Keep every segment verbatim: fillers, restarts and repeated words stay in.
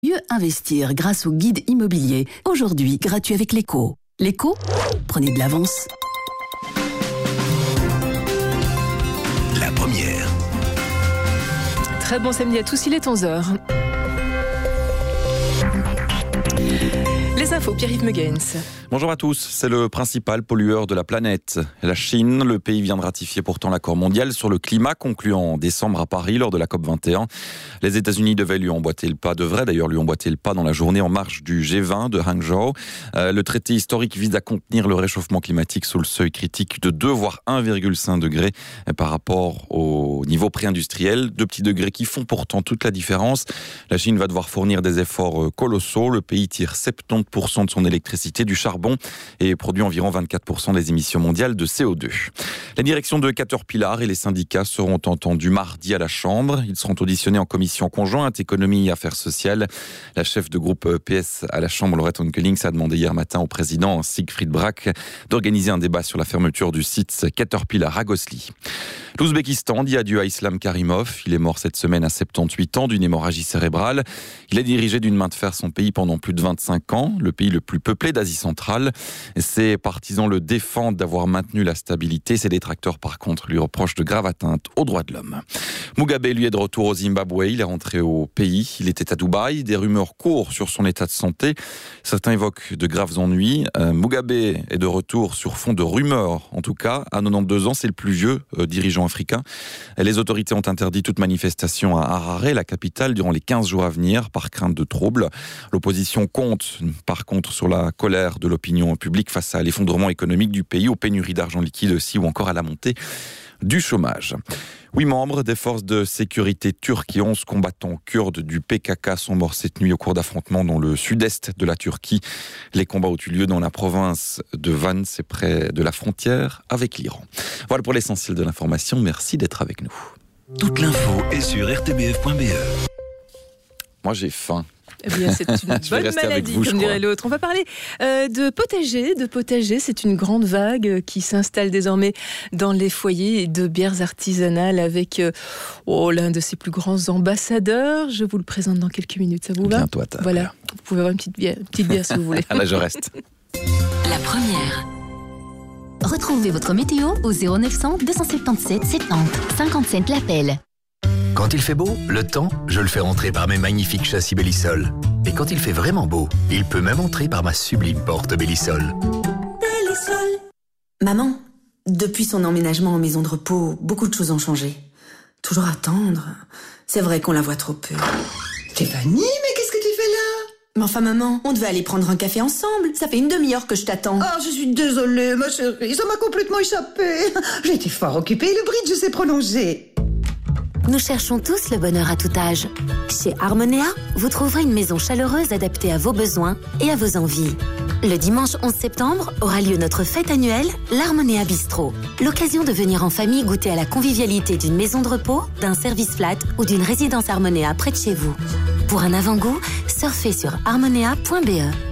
Mieux investir grâce au guide immobilier. Aujourd'hui, gratuit avec l'éco. L'éco, prenez de l'avance. La première. Très bon samedi à tous, il est onze heures. Les infos, Pierre-Yves Megens. Bonjour à tous, c'est le principal pollueur de la planète. La Chine, le pays vient de ratifier pourtant l'accord mondial sur le climat conclu en décembre à Paris lors de la COP vingt et un. Les États-Unis devaient lui emboîter le pas, devraient d'ailleurs lui emboîter le pas dans la journée en marge du G vingt de Hangzhou. Euh, le traité historique vise à contenir le réchauffement climatique sous le seuil critique de deux voire un virgule cinq degrés par rapport au niveau pré-industriel. Deux petits degrés qui font pourtant toute la différence. La Chine va devoir fournir des efforts colossaux. Le pays tire soixante-dix pour cent de son électricité du charbon et produit environ vingt-quatre pour cent des émissions mondiales de C O deux. La direction de Caterpillar et les syndicats seront entendus mardi à la Chambre. Ils seront auditionnés en commission conjointe économie et affaires sociales. La chef de groupe P S à la Chambre, Laurette Onkelings, a demandé hier matin au président Siegfried Brack d'organiser un débat sur la fermeture du site Caterpillar à Gosselies. L'Ouzbékistan dit adieu à Islam Karimov. Il est mort cette semaine à soixante-dix-huit ans d'une hémorragie cérébrale. Il a dirigé d'une main de fer son pays pendant plus de vingt-cinq ans, le pays le plus peuplé d'Asie centrale. Ses partisans le défendent d'avoir maintenu la stabilité. Ses détracteurs, par contre, lui reprochent de graves atteintes aux droits de l'homme. Mugabe, lui, est de retour au Zimbabwe. Il est rentré au pays. Il était à Dubaï. Des rumeurs courent sur son état de santé. Certains évoquent de graves ennuis. Euh, Mugabe est de retour sur fond de rumeurs, en tout cas. À quatre-vingt-douze ans, c'est le plus vieux euh, dirigeant africain. Les autorités ont interdit toute manifestation à Harare, la capitale, durant les quinze jours à venir, par crainte de troubles. L'opposition compte, par contre, sur la colère de l'opinion publique face à l'effondrement économique du pays, aux pénuries d'argent liquide aussi, ou encore à la montée du chômage. Huit membres des forces de sécurité turques et onze combattants kurdes du P K K sont morts cette nuit au cours d'affrontements dans le sud-est de la Turquie. Les combats ont eu lieu dans la province de Van, c'est près de la frontière avec l'Iran. Voilà pour l'essentiel de l'information. Merci d'être avec nous. Toute l'info est sur r t b f point b e. Moi, j'ai faim. Eh bien, c'est une bonne maladie, vous, comme dirait l'autre. On va parler euh, de potager. De potager, c'est une grande vague qui s'installe désormais dans les foyers de bières artisanales avec euh, oh, l'un de ses plus grands ambassadeurs. Je vous le présente dans quelques minutes. Ça vous va ? Bientôt à table. Voilà, vous pouvez avoir une petite bière, une petite bière si vous voulez. Ah là, je reste. La première. Retrouvez votre météo au zéro neuf cent deux cent soixante-dix-sept soixante-dix cinquante-sept l'appel. Quand il fait beau, le temps, je le fais rentrer par mes magnifiques châssis Bellisol. Et quand il fait vraiment beau, il peut même entrer par ma sublime porte Bellisol. Bellisol. Maman, depuis son emménagement en maison de repos, beaucoup de choses ont changé. Toujours attendre. C'est vrai qu'on la voit trop peu. Stéphanie, mais qu'est-ce que tu fais là ? Mais enfin maman, on devait aller prendre un café ensemble. Ça fait une demi-heure que je t'attends. Oh, je suis désolée, ma chérie. Ça m'a complètement échappé. J'ai été fort occupée. Le bridge s'est prolongé. Nous cherchons tous le bonheur à tout âge. Chez Harmonia, vous trouverez une maison chaleureuse adaptée à vos besoins et à vos envies. Le dimanche onze septembre aura lieu notre fête annuelle, l'Harmonia Bistro. L'occasion de venir en famille goûter à la convivialité d'une maison de repos, d'un service flat ou d'une résidence Harmonia près de chez vous. Pour un avant-goût, surfez sur harmonia point b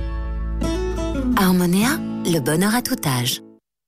e. Harmonia, le bonheur à tout âge.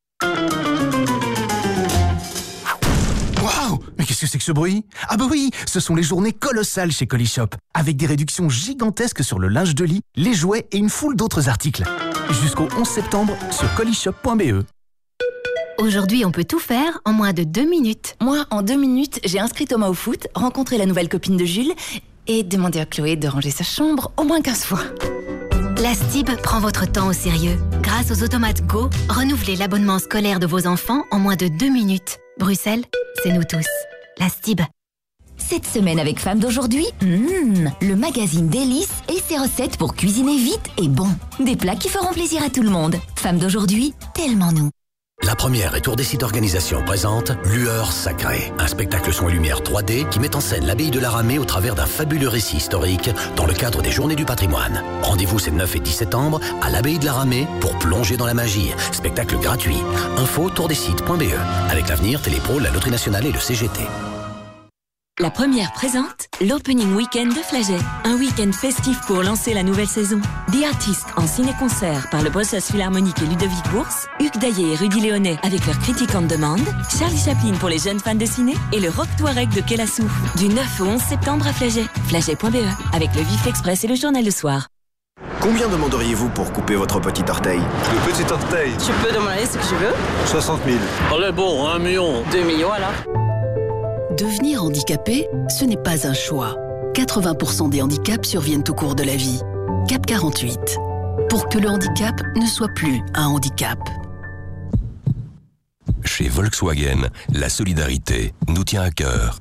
Waouh! Mais qu'est-ce que c'est que ce bruit? Ah bah oui, ce sont les journées colossales chez Colishop, avec des réductions gigantesques sur le linge de lit, les jouets et une foule d'autres articles. Jusqu'au onze septembre sur colishop point b e. Aujourd'hui, on peut tout faire en moins de deux minutes. Moi, en deux minutes, j'ai inscrit Thomas au foot, rencontré la nouvelle copine de Jules et demandé à Chloé de ranger sa chambre au moins quinze fois. La Stib prend votre temps au sérieux. Grâce aux automates Go, renouvelez l'abonnement scolaire de vos enfants en moins de deux minutes. Bruxelles, c'est nous tous. La Stib. Cette semaine avec Femmes d'aujourd'hui, mmh, le magazine Délices et ses recettes pour cuisiner vite et bon. Des plats qui feront plaisir à tout le monde. Femmes d'aujourd'hui, tellement nous. La première et Tour des sites organisation présente Lueur Sacrée, un spectacle son et lumière trois D qui met en scène l'abbaye de la Ramée au travers d'un fabuleux récit historique dans le cadre des Journées du patrimoine. Rendez-vous ces neuf et dix septembre à l'abbaye de la Ramée pour plonger dans la magie. Spectacle gratuit. Info tour des sites point b e. Avec l'avenir, Télépro, la Loterie Nationale et le C G T. La première présente l'Opening Weekend de Flagey. Un week-end festif pour lancer la nouvelle saison. Des artistes en ciné-concert par le Brussels Philharmonic et Ludovic Bourse, Hugues Daillé et Rudy Léonet avec leur critique en demande, Charlie Chaplin pour les jeunes fans de ciné et le Rock Touareg de Kélassou. Du neuf au onze septembre à Flagey. Flagey point b e avec le Vif Express et le Journal le Soir. Combien demanderiez-vous pour couper votre petit orteil? Le petit orteil. Tu peux demander ce que je veux. soixante mille. Allez bon, un million. deux millions alors. Devenir handicapé, ce n'est pas un choix. quatre-vingts pour cent des handicaps surviennent au cours de la vie. Cap quarante-huit. Pour que le handicap ne soit plus un handicap. Chez Volkswagen, la solidarité nous tient à cœur.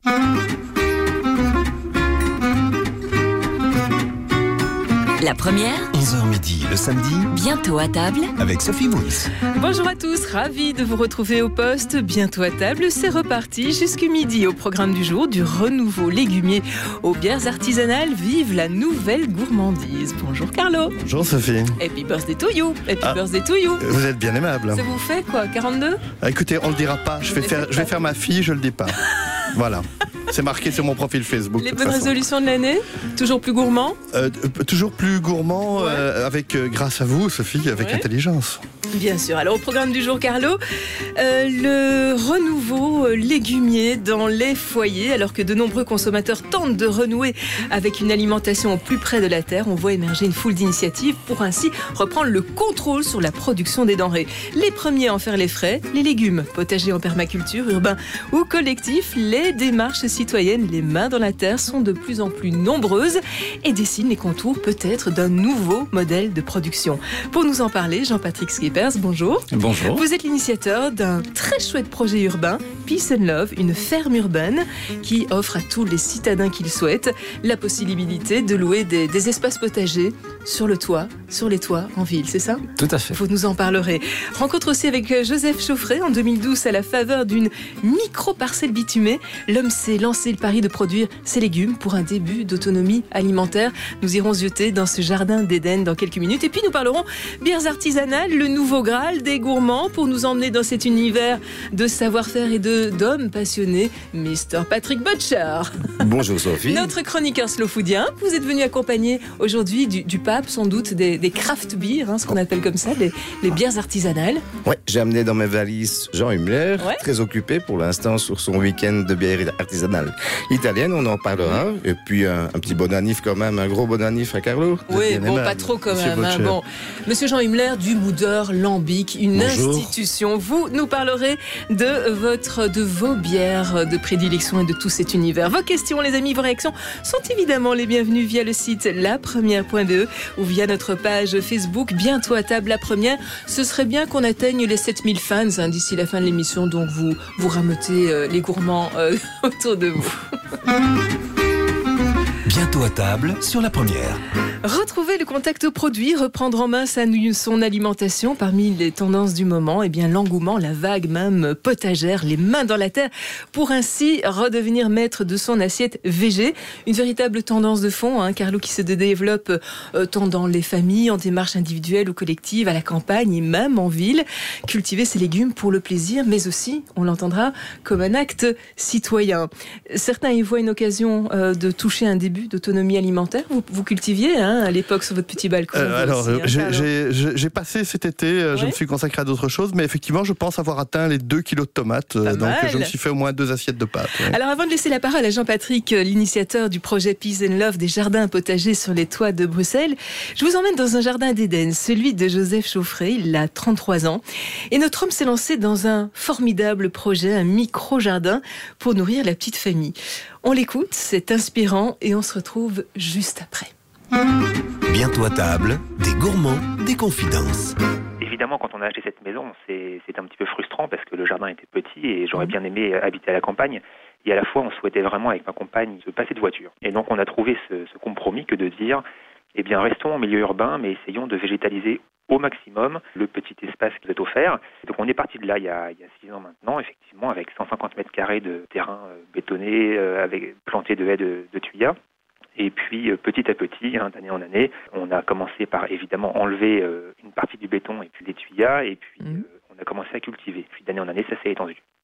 La première, onze heures midi le samedi, bientôt à table, avec Sophie Mouls. Bonjour à tous, ravi de vous retrouver au poste. Bientôt à table, c'est reparti jusqu'à midi au programme du jour, du renouveau légumier aux bières artisanales. Vive la nouvelle gourmandise. Bonjour Carlo. Bonjour Sophie. Happy birthday to you. Happy ah, birthday to you. Vous êtes bien aimable. Ça vous fait quoi, quarante-deux? ah, Écoutez, on le dira pas. Je vais, faire, je vais faire ma fille, je le dis pas. Voilà. C'est marqué sur mon profil Facebook. Les bonnes résolutions de l'année? Toujours plus gourmand? euh, Toujours plus gourmand, ouais. euh, avec, euh, grâce à vous, Sophie, avec ouais. intelligence. Bien sûr. Alors, au programme du jour, Carlo, euh, le renouveau légumier dans les foyers. Alors que de nombreux consommateurs tentent de renouer avec une alimentation au plus près de la terre, on voit émerger une foule d'initiatives pour ainsi reprendre le contrôle sur la production des denrées. Les premiers à en faire les frais, les légumes, potagers en permaculture, urbains ou collectifs, les démarches citoyennes, les mains dans la terre sont de plus en plus nombreuses et dessinent les contours peut-être d'un nouveau modèle de production. Pour nous en parler, Jean-Patrick Skippers, bonjour. Bonjour. Vous êtes l'initiateur d'un très chouette projet urbain, Peace and Love, une ferme urbaine qui offre à tous les citadins qui le souhaitent la possibilité de louer des, des espaces potagers sur le toit, sur les toits en ville, c'est ça? Tout à fait. Vous nous en parlerez. Rencontre aussi avec Joseph Chauffret en deux mille douze à la faveur d'une micro-parcelle bitumée. L'homme s'est lancé le pari de produire ses légumes pour un début d'autonomie alimentaire. Nous irons zioter dans ce jardin d'Éden dans quelques minutes. Et puis nous parlerons bières artisanales, le nouveau Graal des gourmands, pour nous emmener dans cet univers de savoir-faire et de d'hommes passionnés, mister Patrick Butcher. Bonjour Sophie. Notre chroniqueur slow foodien. Vous êtes venu accompagner aujourd'hui du, du pape, sans doute, des, des craft beers, hein, ce qu'on appelle comme ça, les, les bières artisanales. Ouais, j'ai amené dans mes valises Jean Hummler, ouais. très occupé pour l'instant sur son week-end de bière artisanale italienne, on en parlera. Et puis un, un petit bon anif quand même, un gros bon anif à Carlo. Oui, bon, aimable. Pas trop quand Monsieur même. Hein, bon. Monsieur Jean Hummler du Moudeur Lambic, une Bonjour. institution. Vous nous parlerez de votre, de vos bières de prédilection et de tout cet univers. Vos questions, les amis, vos réactions sont évidemment les bienvenues via le site la première point b e ou via notre page Facebook. Bientôt à table, La Première. Ce serait bien qu'on atteigne les sept mille fans hein, d'ici la fin de l'émission, donc vous, vous rameutez euh, les gourmands euh, autour de vous. Bientôt à table sur La Première. Retrouver le contact au produit, reprendre en main sa, son alimentation. Parmi les tendances du moment, eh bien l'engouement, la vague même potagère, les mains dans la terre, pour ainsi redevenir maître de son assiette végé. Une véritable tendance de fond, hein, Carlo, qui se développe euh, tant dans les familles, en démarche individuelle ou collective, à la campagne et même en ville. Cultiver ses légumes pour le plaisir, mais aussi, on l'entendra, comme un acte citoyen. Certains y voient une occasion euh, de toucher un début d'autonomie alimentaire. Vous, vous cultiviez hein, à l'époque sur votre petit balcon. Euh, alors, aussi, hein, j'ai, j'ai, j'ai passé cet été, ouais. je me suis consacré à d'autres choses, mais effectivement, je pense avoir atteint les deux kilos de tomates. Pas donc, mal. Je me suis fait au moins deux assiettes de pâtes. Ouais. Alors, avant de laisser la parole à Jean-Patrick, l'initiateur du projet Peace and Love des jardins potagers sur les toits de Bruxelles, je vous emmène dans un jardin d'Éden, celui de Joseph Chauffret. Il a trente-trois ans. Et notre homme s'est lancé dans un formidable projet, un micro-jardin pour nourrir la petite famille. On l'écoute, c'est inspirant et on se retrouve juste après. Bientôt à table, des gourmands, des confidences. Évidemment, quand on a acheté cette maison, c'est, c'est un petit peu frustrant parce que le jardin était petit et j'aurais bien aimé habiter à la campagne. Et à la fois, on souhaitait vraiment avec ma compagne se passer de voiture. Et donc, on a trouvé ce, ce compromis que de dire, eh bien, restons en milieu urbain, mais essayons de végétaliser au maximum le petit espace qui nous est offert. Donc, on est parti de là il y a, il y a six ans maintenant, effectivement, avec cent cinquante mètres carrés de terrain euh, bétonné, euh, avec planté de haies de, de tuyas. Et puis, euh, petit à petit, hein, d'année en année, on a commencé par, évidemment, enlever euh, une partie du béton et puis des tuyas, et puis mmh. euh, on a commencé à cultiver. Puis, d'année en année, ça s'est étendu.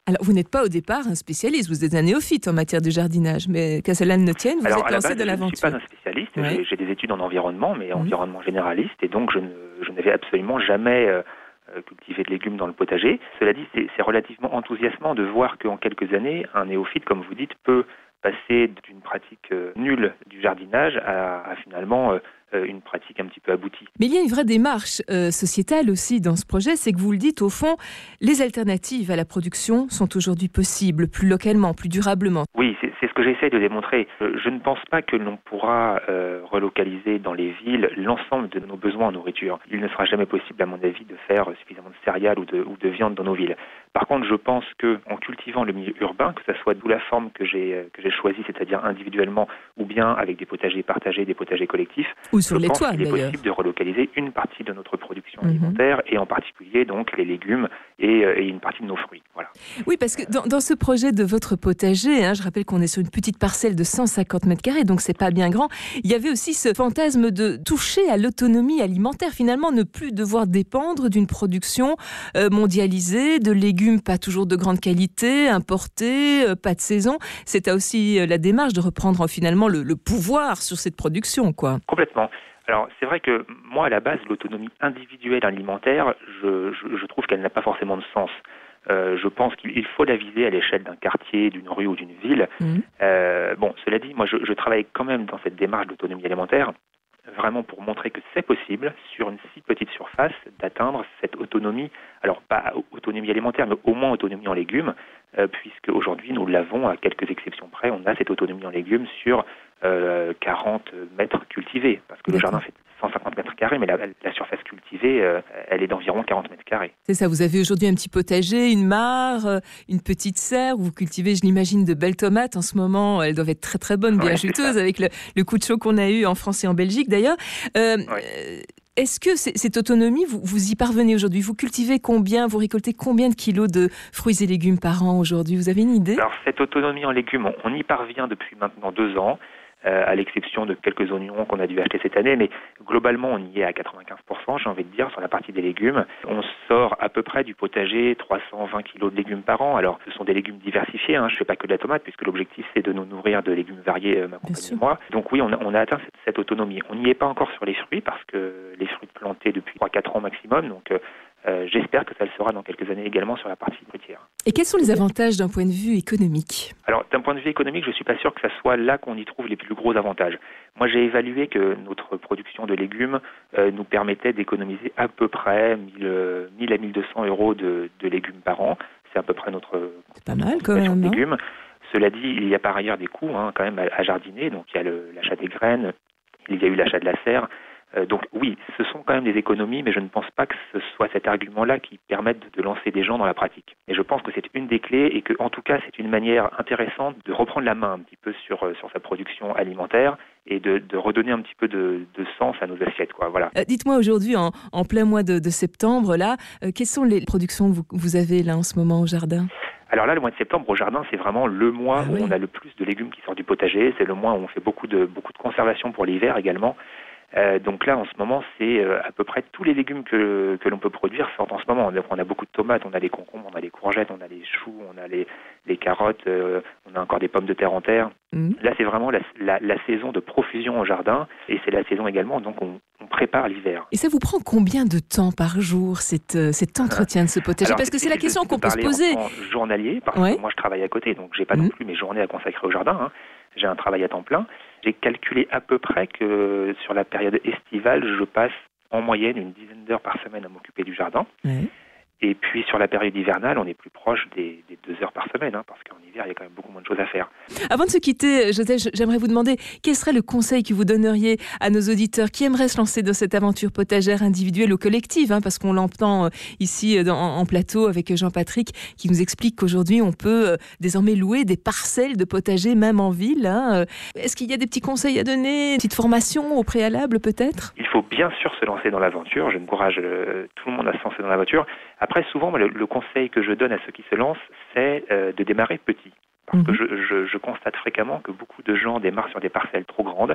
Alors, vous n'êtes pas au départ un spécialiste, vous êtes un néophyte en matière de jardinage, mais qu'à cela ne tienne, vous Alors, êtes lancé de l'aventure. Je ne suis pas un spécialiste, ouais. j'ai, j'ai des études en environnement, mais mmh. environnement généraliste, et donc je, ne, je n'avais absolument jamais euh, cultivé de légumes dans le potager. Cela dit, c'est, c'est relativement enthousiasmant de voir qu'en quelques années, un néophyte, comme vous dites, peut passer d'une pratique euh, nulle du jardinage à, à finalement euh, une pratique un petit peu aboutie. Mais il y a une vraie démarche euh, sociétale aussi dans ce projet, c'est que vous le dites, au fond, les alternatives à la production sont aujourd'hui possibles, plus localement, plus durablement. Oui, c'est, c'est ce que j'essaie de démontrer. Je ne pense pas que l'on pourra euh, relocaliser dans les villes l'ensemble de nos besoins en nourriture. Il ne sera jamais possible, à mon avis, de faire suffisamment de céréales ou de, ou de viande dans nos villes. Par contre, je pense qu'en cultivant le milieu urbain, que ce soit d'où la forme que j'ai, que j'ai choisie, c'est-à-dire individuellement ou bien avec des potagers partagés, des potagers collectifs, ou sur je les pense toits, qu'il est d'ailleurs. possible de relocaliser une partie de notre production mmh. alimentaire et en particulier donc les légumes et, et une partie de nos fruits. Voilà. Oui, parce que dans, dans ce projet de votre potager, hein, je rappelle qu'on est sur une petite parcelle de cent cinquante mètres carrés, donc c'est pas bien grand, il y avait aussi ce fantasme de toucher à l'autonomie alimentaire, finalement ne plus devoir dépendre d'une production euh, mondialisée, de légumes pas toujours de grande qualité, importés, euh, pas de saison. C'est aussi euh, la démarche de reprendre finalement le, le pouvoir sur cette production, quoi. Complètement. Alors, c'est vrai que moi, à la base, l'autonomie individuelle alimentaire, je, je, je trouve qu'elle n'a pas forcément de sens. Euh, je pense qu'il faut la viser à l'échelle d'un quartier, d'une rue ou d'une ville. Mmh. Euh, bon, cela dit, moi, je, je travaille quand même dans cette démarche d'autonomie alimentaire, vraiment pour montrer que c'est possible, sur une si petite surface, d'atteindre cette autonomie, alors pas autonomie alimentaire, mais au moins autonomie en légumes, euh, puisque aujourd'hui, nous l'avons, à quelques exceptions près, on a cette autonomie en légumes sur euh, quarante mètres cultivés, parce que le jardin fait cent cinquante mètres carrés, mais la, la surface cultivée, euh, elle est d'environ quarante mètres carrés. C'est ça, vous avez aujourd'hui un petit potager, une mare, une petite serre, où vous cultivez, je l'imagine, de belles tomates. En ce moment, elles doivent être très très bonnes, bien ouais, juteuses, avec le, le coup de chaud qu'on a eu en France et en Belgique d'ailleurs. Euh, ouais. Est-ce que c'est, cette autonomie, vous, vous y parvenez aujourd'hui ? Vous cultivez combien, vous récoltez combien de kilos de fruits et légumes par an aujourd'hui ? Vous avez une idée ? Alors cette autonomie en légumes, on, on y parvient depuis maintenant deux ans. Euh, à l'exception de quelques oignons qu'on a dû acheter cette année, mais globalement on y est à quatre-vingt-quinze pour cent, j'ai envie de dire, sur la partie des légumes. On sort à peu près du potager trois cent vingt kilos de légumes par an. Alors ce sont des légumes diversifiés, hein. Je ne fais pas que de la tomate, puisque l'objectif c'est de nous nourrir de légumes variés, euh, ma compagne et moi. Donc oui, on a, on a atteint cette, cette autonomie. On n'y est pas encore sur les fruits, parce que les fruits plantés depuis trois à quatre ans maximum, donc euh, Euh, j'espère que ça le sera dans quelques années également sur la partie fruitière. Et quels sont les avantages d'un point de vue économique ? Alors, d'un point de vue économique, je ne suis pas sûr que ça soit là qu'on y trouve les plus gros avantages. Moi, j'ai évalué que notre production de légumes euh, nous permettait d'économiser à peu près mille à mille deux cents euros de, de légumes par an. C'est à peu près notre C'est pas mal quand même, de légumes. Cela dit, il y a par ailleurs des coûts hein, quand même à, à jardiner. Donc, il y a le, l'achat des graines, il y a eu l'achat de la serre. Euh, donc oui, ce sont quand même des économies, mais je ne pense pas que ce soit cet argument-là qui permette de lancer des gens dans la pratique. Et je pense que c'est une des clés et que, en tout cas, c'est une manière intéressante de reprendre la main un petit peu sur, sur sa production alimentaire et de, de redonner un petit peu de, de sens à nos assiettes, quoi. Voilà. Euh, dites-moi aujourd'hui, en, en plein mois de, de septembre, là, euh, quelles sont les productions que vous, vous avez là en ce moment au jardin ? Alors là, le mois de septembre au jardin, c'est vraiment le mois ah, où oui. on a le plus de légumes qui sortent du potager. C'est le mois où on fait beaucoup de, beaucoup de conservation pour l'hiver également. Euh, donc là, en ce moment, c'est euh, à peu près tous les légumes que, que l'on peut produire sortent en ce moment. On a, on a beaucoup de tomates, on a les concombres, on a les courgettes, on a les choux, on a les, les carottes, euh, on a encore des pommes de terre en terre. Mmh. Là, c'est vraiment la, la, la saison de profusion au jardin et c'est la saison également, donc on, on prépare l'hiver. Et ça vous prend combien de temps par jour, cette, cet entretien de ce potager ? Alors, parce que c'est la question de, qu'on de peut se poser. En journalier, parce ouais. que moi je travaille à côté, donc j'ai pas mmh. non plus mes journées à consacrer au jardin. Hein. J'ai un travail à temps plein. J'ai calculé à peu près que sur la période estivale, je passe en moyenne une dizaine d'heures par semaine à m'occuper du jardin. Ouais. Et puis sur la période hivernale, on est plus proche des, des deux heures par semaine, hein, parce qu'en hiver, il y a quand même beaucoup moins de choses à faire. Avant de se quitter, Joseph, j'aimerais vous demander quel serait le conseil que vous donneriez à nos auditeurs qui aimeraient se lancer dans cette aventure potagère individuelle ou collective, hein, parce qu'on l'entend ici dans, en plateau avec Jean-Patrick, qui nous explique qu'aujourd'hui, on peut euh, désormais louer des parcelles de potager, même en ville. Hein. Est-ce qu'il y a des petits conseils à donner, une petite formation au préalable peut-être ? Il faut bien sûr se lancer dans l'aventure. Je euh, tout le monde à se lancer dans l'aventure. Après, souvent, le, le conseil que je donne à ceux qui se lancent, c'est euh, de démarrer petit. Parce mmh. que je, je, je constate fréquemment que beaucoup de gens démarrent sur des parcelles trop grandes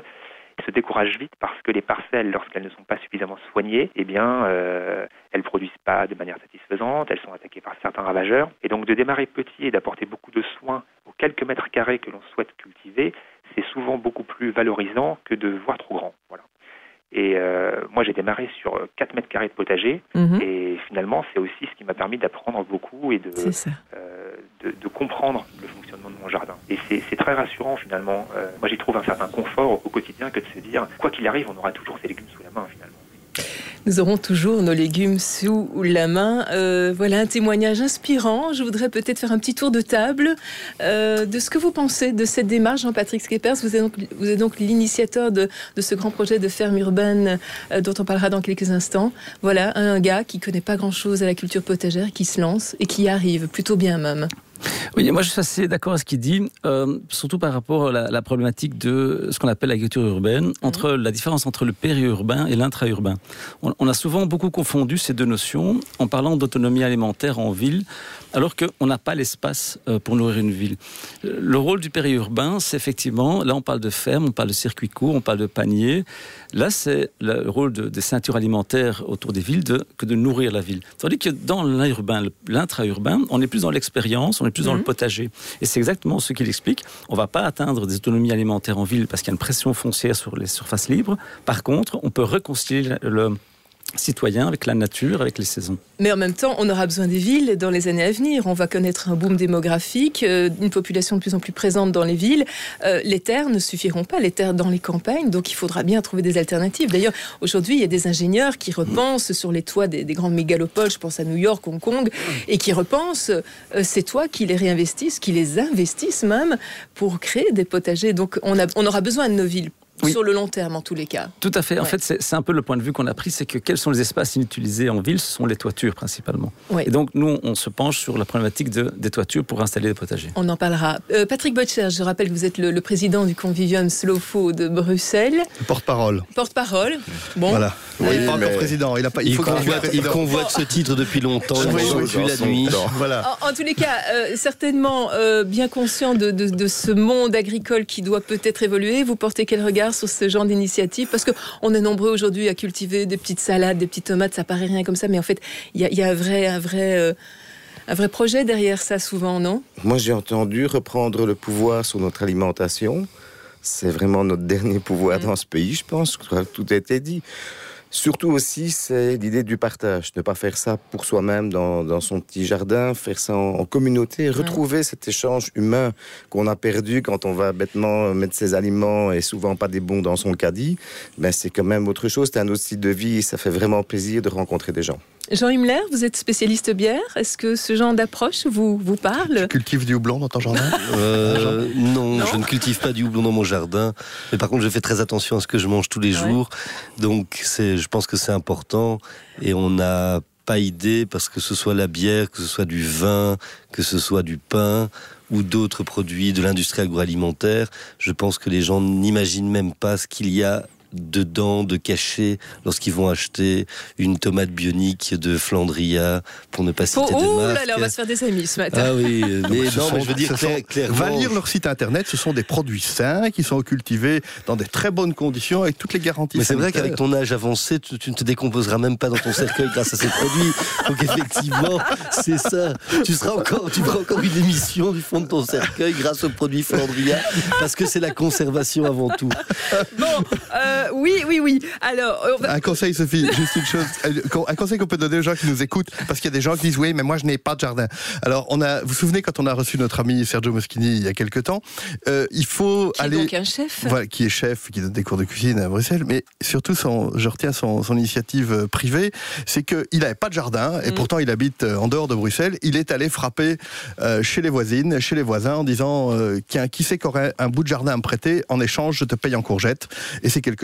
se découragent vite parce que les parcelles, lorsqu'elles ne sont pas suffisamment soignées, eh bien, euh, elles ne produisent pas de manière satisfaisante, elles sont attaquées par certains ravageurs. Et donc de démarrer petit et d'apporter beaucoup de soins aux quelques mètres carrés que l'on souhaite cultiver, c'est souvent beaucoup plus valorisant que de voir trop grand. Voilà. Et euh, moi, j'ai démarré sur quatre mètres carrés de potager. Mmh. Et finalement, c'est aussi ce qui m'a permis d'apprendre beaucoup et de, euh, de, de comprendre le fonctionnement de mon jardin. Et c'est, c'est très rassurant, finalement. Euh, moi, j'y trouve un certain confort au quotidien que de se dire, quoi qu'il arrive, on aura toujours ses légumes sous la main, finalement. Nous aurons toujours nos légumes sous la main. Euh, voilà un témoignage inspirant. Je voudrais peut-être faire un petit tour de table euh, de ce que vous pensez de cette démarche. Jean-Patrick Schepers, vous êtes donc, vous êtes donc l'initiateur de, de ce grand projet de ferme urbaine euh, dont on parlera dans quelques instants. Voilà un gars qui ne connaît pas grand-chose à la culture potagère, qui se lance et qui y arrive plutôt bien même. Oui, moi je suis assez d'accord avec ce qu'il dit, euh, surtout par rapport à la, la problématique de ce qu'on appelle l'agriculture urbaine, entre mmh. la différence entre le périurbain et l'intra-urbain. On, on a souvent beaucoup confondu ces deux notions en parlant d'autonomie alimentaire en ville, alors qu'on n'a pas l'espace euh, pour nourrir une ville. Le rôle du périurbain, c'est effectivement, là on parle de ferme, on parle de circuit court, on parle de panier. Là, c'est le rôle de, des ceintures alimentaires autour des villes de, que de nourrir la ville. Tandis que dans l'urbain, l'intra-urbain, on est plus dans l'expérience, on est plus mmh. dans le potager. Et c'est exactement ce qu'il explique. On ne va pas atteindre des autonomies alimentaires en ville parce qu'il y a une pression foncière sur les surfaces libres. Par contre, on peut réconcilier le citoyen avec la nature, avec les saisons. Mais en même temps, on aura besoin des villes dans les années à venir. On va connaître un boom démographique, euh, une population de plus en plus présente dans les villes. Euh, les terres ne suffiront pas, les terres dans les campagnes, donc il faudra bien trouver des alternatives. D'ailleurs, aujourd'hui, il y a des ingénieurs qui repensent sur les toits des, des grandes mégalopoles, je pense à New York, Hong Kong, et qui repensent euh, ces toits, qui les réinvestissent, qui les investissent même pour créer des potagers. Donc on, a, on aura besoin de nos villes. Oui. Sur le long terme, en tous les cas. Tout à fait. En ouais. fait, c'est, c'est un peu le point de vue qu'on a pris, c'est que quels sont les espaces inutilisés en ville? Ce sont les toitures, principalement. Ouais. Et donc, nous, on se penche sur la problématique de, des toitures pour installer des potagers. On en parlera. Euh, Patrick Botcher, je rappelle que vous êtes le, le président du Convivium Slow Food de Bruxelles. Porte-parole. Porte-parole. Bon. Voilà. Oui, euh, il n'est pas encore président. Il, a pas, il, il faut convoite, il convoite ce titre depuis longtemps. Il oui, oui, depuis la nuit. Voilà. En, en tous les cas, euh, certainement euh, bien conscient de, de, de ce monde agricole qui doit peut-être évoluer. Vous portez quel regard sur ce genre d'initiative? Parce qu'on est nombreux aujourd'hui à cultiver des petites salades, des petites tomates, ça paraît rien comme ça, mais en fait, il y a, y a un vrai, un vrai, euh, un vrai projet derrière ça souvent, non? Moi, j'ai entendu reprendre le pouvoir sur notre alimentation. C'est vraiment notre dernier pouvoir mmh. dans ce pays, je pense. Tout a été dit. Surtout aussi, c'est l'idée du partage. Ne pas faire ça pour soi-même dans, dans son petit jardin, faire ça en, en communauté, retrouver ouais. cet échange humain qu'on a perdu quand on va bêtement mettre ses aliments et souvent pas des bons dans son caddie. Ben, c'est quand même autre chose, c'est un autre style de vie et ça fait vraiment plaisir de rencontrer des gens. Jean Himmler, vous êtes spécialiste bière. Est-ce que ce genre d'approche vous, vous parle? Tu cultives du houblon dans ton jardin? euh, non, non, je ne cultive pas du houblon dans mon jardin. Mais par contre, je fais très attention à ce que je mange tous les ouais. jours. Donc, c'est, je pense que c'est important. Et on n'a pas idée, parce que ce soit la bière, que ce soit du vin, que ce soit du pain ou d'autres produits de l'industrie agroalimentaire, je pense que les gens n'imaginent même pas ce qu'il y a dedans, de cacher lorsqu'ils vont acheter une tomate bionique de Flandria, pour ne pas citer oh, de oh marque. Là là, on va se faire des amis ce matin. Ah oui, mais non, sont, mais je veux dire clair, clairement... Va lire leur site internet, ce sont des produits sains qui sont cultivés dans des très bonnes conditions avec toutes les garanties mais sanitaires. C'est vrai qu'avec ton âge avancé, tu, tu ne te décomposeras même pas dans ton cercueil grâce à ces produits. Donc effectivement, c'est ça. Tu seras encore, tu feras encore une émission du fond de ton cercueil grâce aux produits Flandria, parce que c'est la conservation avant tout. Bon, euh, oui, oui, oui. Alors, on va... Un conseil, Sophie, juste une chose. Un conseil qu'on peut donner aux gens qui nous écoutent, parce qu'il y a des gens qui disent oui, mais moi je n'ai pas de jardin. Alors, on a, vous vous souvenez quand on a reçu notre ami Sergio Moschini il y a quelques temps, euh, il faut qui aller. Qui est donc un chef. Voilà, qui est chef, qui donne des cours de cuisine à Bruxelles, mais surtout, son, je retiens son, son initiative privée, c'est qu'il n'avait pas de jardin, et mmh. pourtant il habite en dehors de Bruxelles. Il est allé frapper euh, chez les voisines, chez les voisins, en disant euh, qui, qui c'est qui aurait un bout de jardin à me prêter, en échange, je te paye en courgettes. Et c'est quelque chose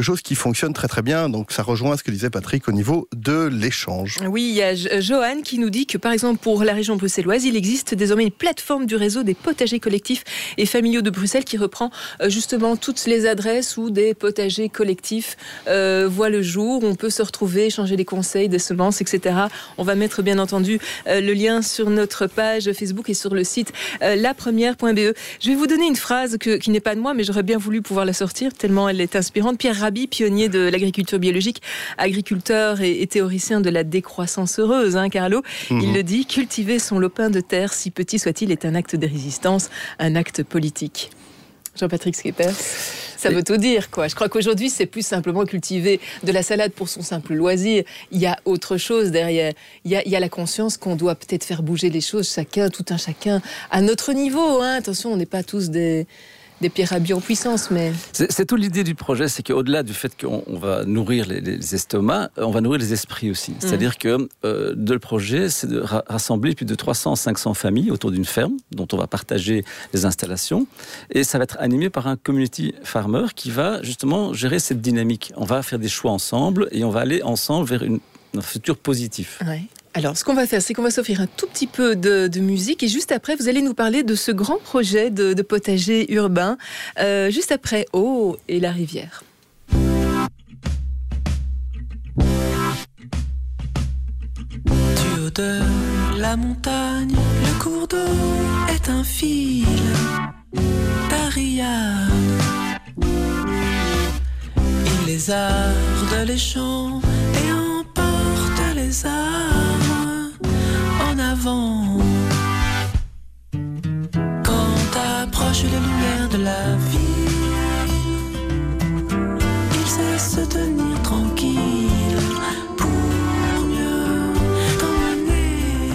chose qui fonctionne très très bien. Donc ça rejoint ce que disait Patrick au niveau de l'échange. Oui, il y a Johan qui nous dit que par exemple pour la région bruxelloise, il existe désormais une plateforme du réseau des potagers collectifs et familiaux de Bruxelles qui reprend justement toutes les adresses où des potagers collectifs euh, voient le jour. On peut se retrouver, échanger des conseils, des semences, et cetera. On va mettre bien entendu euh, le lien sur notre page Facebook et sur le site euh, la première point b e. Je vais vous donner une phrase que, qui n'est pas de moi, mais j'aurais bien voulu pouvoir la sortir tellement elle est inspirante. Pierre Rabhi, pionnier de l'agriculture biologique, agriculteur et, et théoricien de la décroissance heureuse, hein, Carlo, mmh. il le dit, cultiver son lopin de terre, si petit soit-il, est un acte de résistance, un acte politique. Jean-Patrick Schepers, ça veut tout dire, quoi. Je crois qu'aujourd'hui, c'est plus simplement cultiver de la salade pour son simple loisir. Il y a autre chose derrière. Il y a, il y a la conscience qu'on doit peut-être faire bouger les choses, chacun, tout un chacun, à notre niveau. Hein. Attention, on n'est pas tous des... des Pierre Rabhi en puissance, mais... C'est, c'est toute l'idée du projet, c'est qu'au-delà du fait qu'on on va nourrir les, les estomacs, on va nourrir les esprits aussi. Mmh. C'est-à-dire que euh, de le projet, c'est de ra- rassembler plus de trois cents à cinq cents familles autour d'une ferme, dont on va partager les installations, et ça va être animé par un community farmer qui va justement gérer cette dynamique. On va faire des choix ensemble, et on va aller ensemble vers une, un futur positif. Ouais. Alors, ce qu'on va faire, c'est qu'on va s'offrir un tout petit peu de, de musique et juste après, vous allez nous parler de ce grand projet de, de potager urbain. Euh, juste après, Oh et la rivière. Du haut de la montagne, le cours d'eau est un fil d'Ariane. Il les arde les champs et emporte les armes en avant. Quand approche les lumières de la ville, il sait se tenir tranquille pour mieux t'emmener.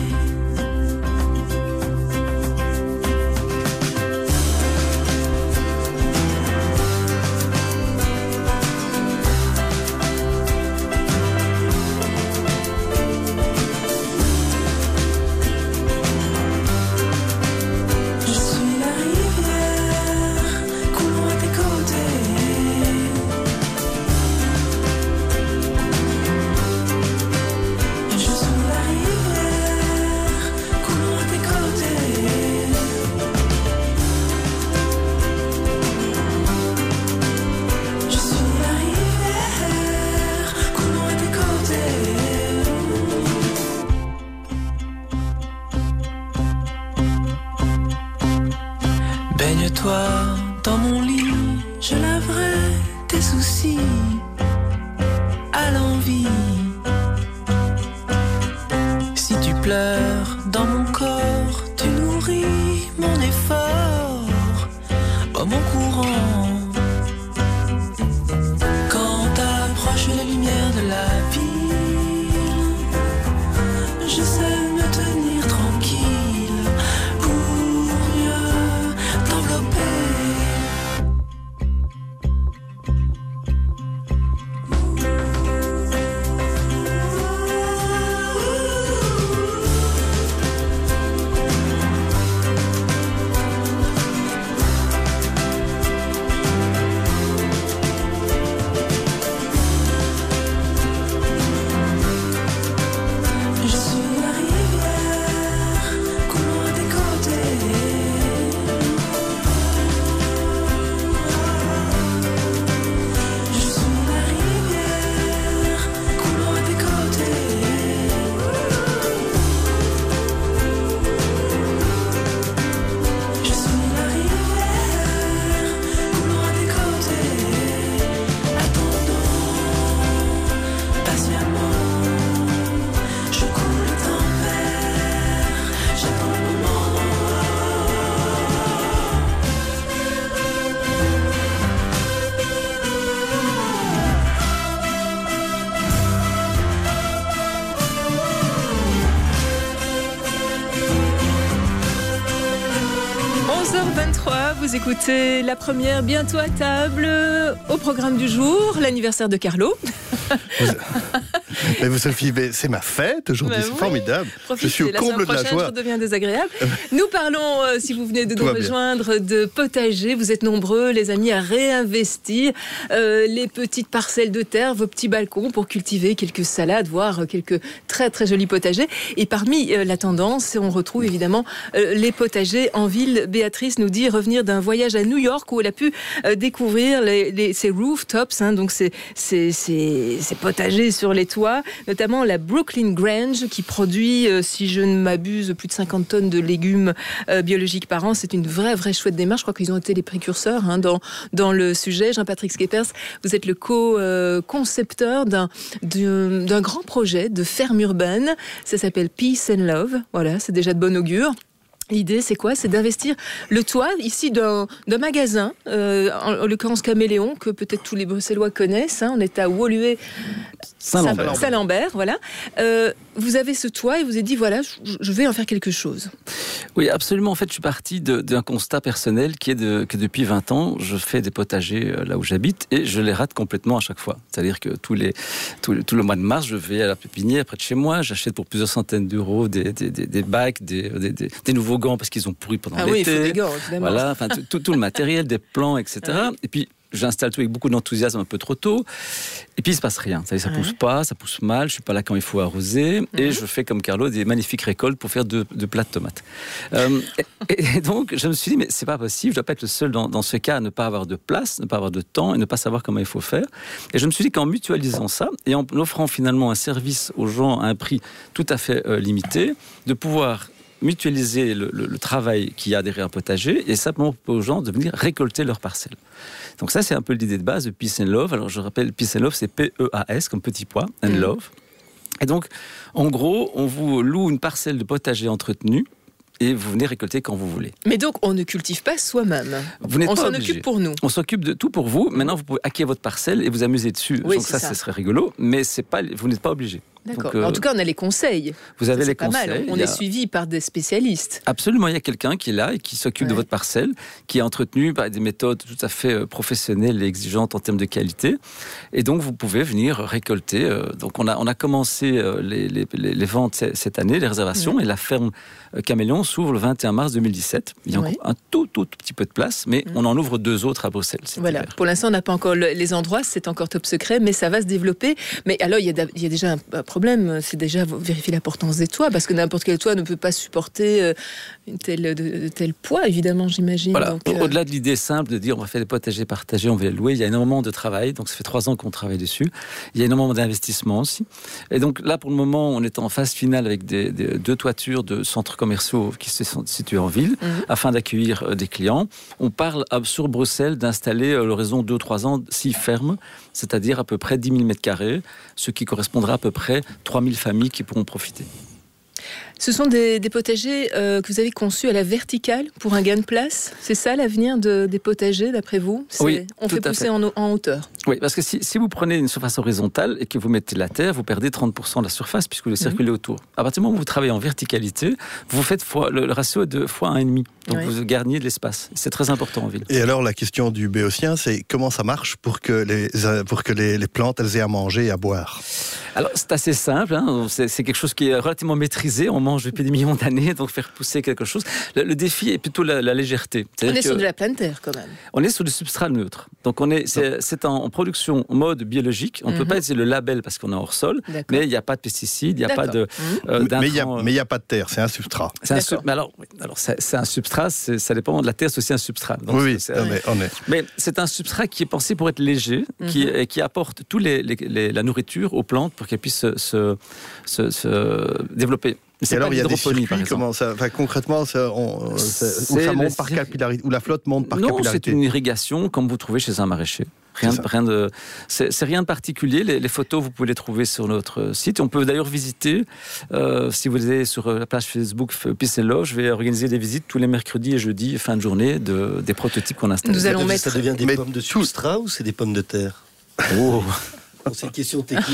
Baigne-toi dans mon lit, je laverai tes soucis à l'envie. Si tu pleures dans mon corps, tu nourris mon effort, oh mon courant. Quand approche la lumière de la ville, je sais me tenir tranquille pour mieux t'envelopper. Vous écoutez La Première, bientôt à table. Au programme du jour, l'anniversaire de Carlo. Vous, Mais vous, Sophie, mais c'est ma fête aujourd'hui, bah c'est oui. formidable. Profitez, je suis au comble de la joie. Je redeviens désagréable. Nous parlons, euh, si vous venez de Tout nous va bien. rejoindre, de potager. Vous êtes nombreux, les amis, à réinvestir euh, les petites parcelles de terre, vos petits balcons pour cultiver quelques salades, voire quelques très très jolis potagers. Et parmi euh, la tendance, on retrouve évidemment euh, les potagers en ville. Béatrice nous dit revenir d'un voyage à New York où elle a pu euh, découvrir les, les, ces rooftops, hein, donc ces, ces, ces, ces potagers sur les toits, notamment la Brooklyn Grange qui produit, euh, si je ne m'abuse, plus de cinquante tonnes de légumes euh, biologiques par an. C'est une vraie, vraie chouette démarche. Je crois qu'ils ont été les précurseurs hein, dans, dans le sujet. Jean-Patrick Schepers, vous êtes le co-concepteur d'un, d'un, d'un grand projet de ferme urbaine. Ça s'appelle Peace and Love. Voilà, c'est déjà de bon augure. L'idée, c'est quoi ? C'est d'investir le toit, ici, d'un, d'un magasin, euh, en, en l'occurrence Caméléon, que peut-être tous les Bruxellois connaissent. Hein. On est à Woluwe, Saint-Lambert. Saint-Lambert, voilà. Euh, vous avez ce toit et vous avez dit, voilà, je, je vais en faire quelque chose. Oui, absolument. En fait, je suis parti de, d'un constat personnel qui est de, que depuis vingt ans, je fais des potagers là où j'habite et je les rate complètement à chaque fois. C'est-à-dire que tous les, tout, tout le mois de mars, je vais à la pépinière près de chez moi, j'achète pour plusieurs centaines d'euros des, des, des, des bacs, des, des, des, des nouveaux gants parce qu'ils ont pourri pendant ah l'été. Oui, il faut des gants, évidemment. Voilà, enfin, tout, tout le matériel, des plans, et cetera. Ouais. Et puis, j'installe tout avec beaucoup d'enthousiasme un peu trop tôt. Et puis, il ne se passe rien. Ça ne ouais. pousse pas, ça pousse mal, je ne suis pas là quand il faut arroser. Mm-hmm. Et je fais, comme Carlo, des magnifiques récoltes pour faire de, de plats de tomates. euh, et, et donc, je me suis dit, mais ce n'est pas possible, je ne dois pas être le seul dans, dans ce cas à ne pas avoir de place, ne pas avoir de temps et ne pas savoir comment il faut faire. Et je me suis dit qu'en mutualisant ça et en offrant finalement un service aux gens à un prix tout à fait euh, limité, de pouvoir mutualiser le, le, le travail qu'il y a derrière un potager et simplement aux gens de venir récolter leurs parcelles. Donc ça, c'est un peu l'idée de base de Peace and Love. Alors je rappelle, Peace and Love, c'est P E A S comme petit pois, and mmh. love. Et donc, en gros, on vous loue une parcelle de potager entretenu et vous venez récolter quand vous voulez. Mais donc, on ne cultive pas soi-même. Vous n'êtes on pas s'en obligé. occupe pour nous. On s'occupe de tout pour vous. Maintenant, vous pouvez hacker votre parcelle et vous amuser dessus. Oui, donc ça, ça, ce serait rigolo, mais c'est pas, vous n'êtes pas obligé. D'accord. Donc, euh, en tout cas, on a les conseils. Vous avez ça, les pas conseils. Mal. On est a... suivi par des spécialistes. Absolument. Il y a quelqu'un qui est là et qui s'occupe ouais. de votre parcelle, qui est entretenu par des méthodes tout à fait professionnelles et exigeantes en termes de qualité. Et donc, vous pouvez venir récolter. Donc, on a, on a commencé les, les, les ventes cette année, les réservations, ouais. et la ferme Caméléon s'ouvre le vingt et un mars deux mille dix-sept. Il y a ouais. encore un tout, tout, tout petit peu de place, mais ouais. on en ouvre deux autres à Bruxelles. Voilà. Hiver. Pour l'instant, on n'a pas encore les endroits, c'est encore top secret, mais ça va se développer. Mais alors, il y a, il y a déjà un problème, c'est déjà vérifier l'importance des toits, parce que n'importe quel toit ne peut pas supporter une telle, de, de tel poids, évidemment, j'imagine. Voilà. Donc, euh... Au-delà de l'idée simple de dire on va faire des potagers partagés, on va les louer, il y a énormément de travail, donc ça fait trois ans qu'on travaille dessus. Il y a énormément d'investissements aussi. Et donc là, pour le moment, on est en phase finale avec des, des, deux toitures de centres commerciaux qui se sont situés en ville, mmh. afin d'accueillir euh, des clients. On parle à, sur Bruxelles d'installer à l'horizon deux trois ans six fermes, c'est-à-dire à peu près dix mille mètres carrés, ce qui correspondra à peu près trois mille familles qui pourront profiter. Ce sont des, des potagers euh, que vous avez conçus à la verticale pour un gain de place. C'est ça l'avenir de, des potagers, d'après vous ? C'est, oui, on fait pousser fait. En, en hauteur. Oui, parce que si, si vous prenez une surface horizontale et que vous mettez la terre, vous perdez trente pour cent de la surface puisque vous circulez mmh. autour. À partir du moment où vous travaillez en verticalité, vous faites fois, le, le ratio est de fois un virgule cinq. Donc oui. vous gagnez de l'espace. C'est très important en ville. Et alors la question du béotien, c'est comment ça marche pour que les, pour que les, les plantes elles aient à manger et à boire ? Alors c'est assez simple, hein. c'est, c'est quelque chose qui est relativement maîtrisé. On mange depuis des millions d'années, donc faire pousser quelque chose. Le, le défi est plutôt la, la légèreté. C'est-à-dire on est sur de la pleine terre quand même. On est sur du substrat neutre. Donc on est, c'est, c'est en, en production mode biologique. On ne mm-hmm. peut pas utiliser le label parce qu'on est hors sol, D'accord. mais il n'y a pas de pesticides, il n'y a D'accord. pas de mm-hmm. euh, d'intrants. Mais il n'y a, a pas de terre, c'est un substrat. C'est un, su- mais alors, oui, alors c'est, c'est un substrat, c'est, ça dépend de la terre, c'est aussi un substrat. Donc oui, c'est, oui, c'est, on, est, on est. Mais c'est un substrat qui est pensé pour être léger, mm-hmm. qui, et qui apporte toute les, les, les, la nourriture aux plantes pour qu'elles puissent se, se, se, se développer. C'est et alors, il y a des circuits, comment ça, enfin, concrètement, ça, on, ça, où ça monte par capillarité, où la flotte monte par non, capillarité. Non, c'est une irrigation comme vous trouvez chez un maraîcher. Rien, rien de, c'est, c'est rien de particulier. Les, les photos, vous pouvez les trouver sur notre site. On peut d'ailleurs visiter, euh, si vous allez sur la page Facebook Peace and Love, je vais organiser des visites tous les mercredis et jeudis, fin de journée, de, des prototypes qu'on installe. Nous allons mettre... Ça devient des Mais pommes de substrat ou c'est des pommes de terre ? Oh. C'est une question technique.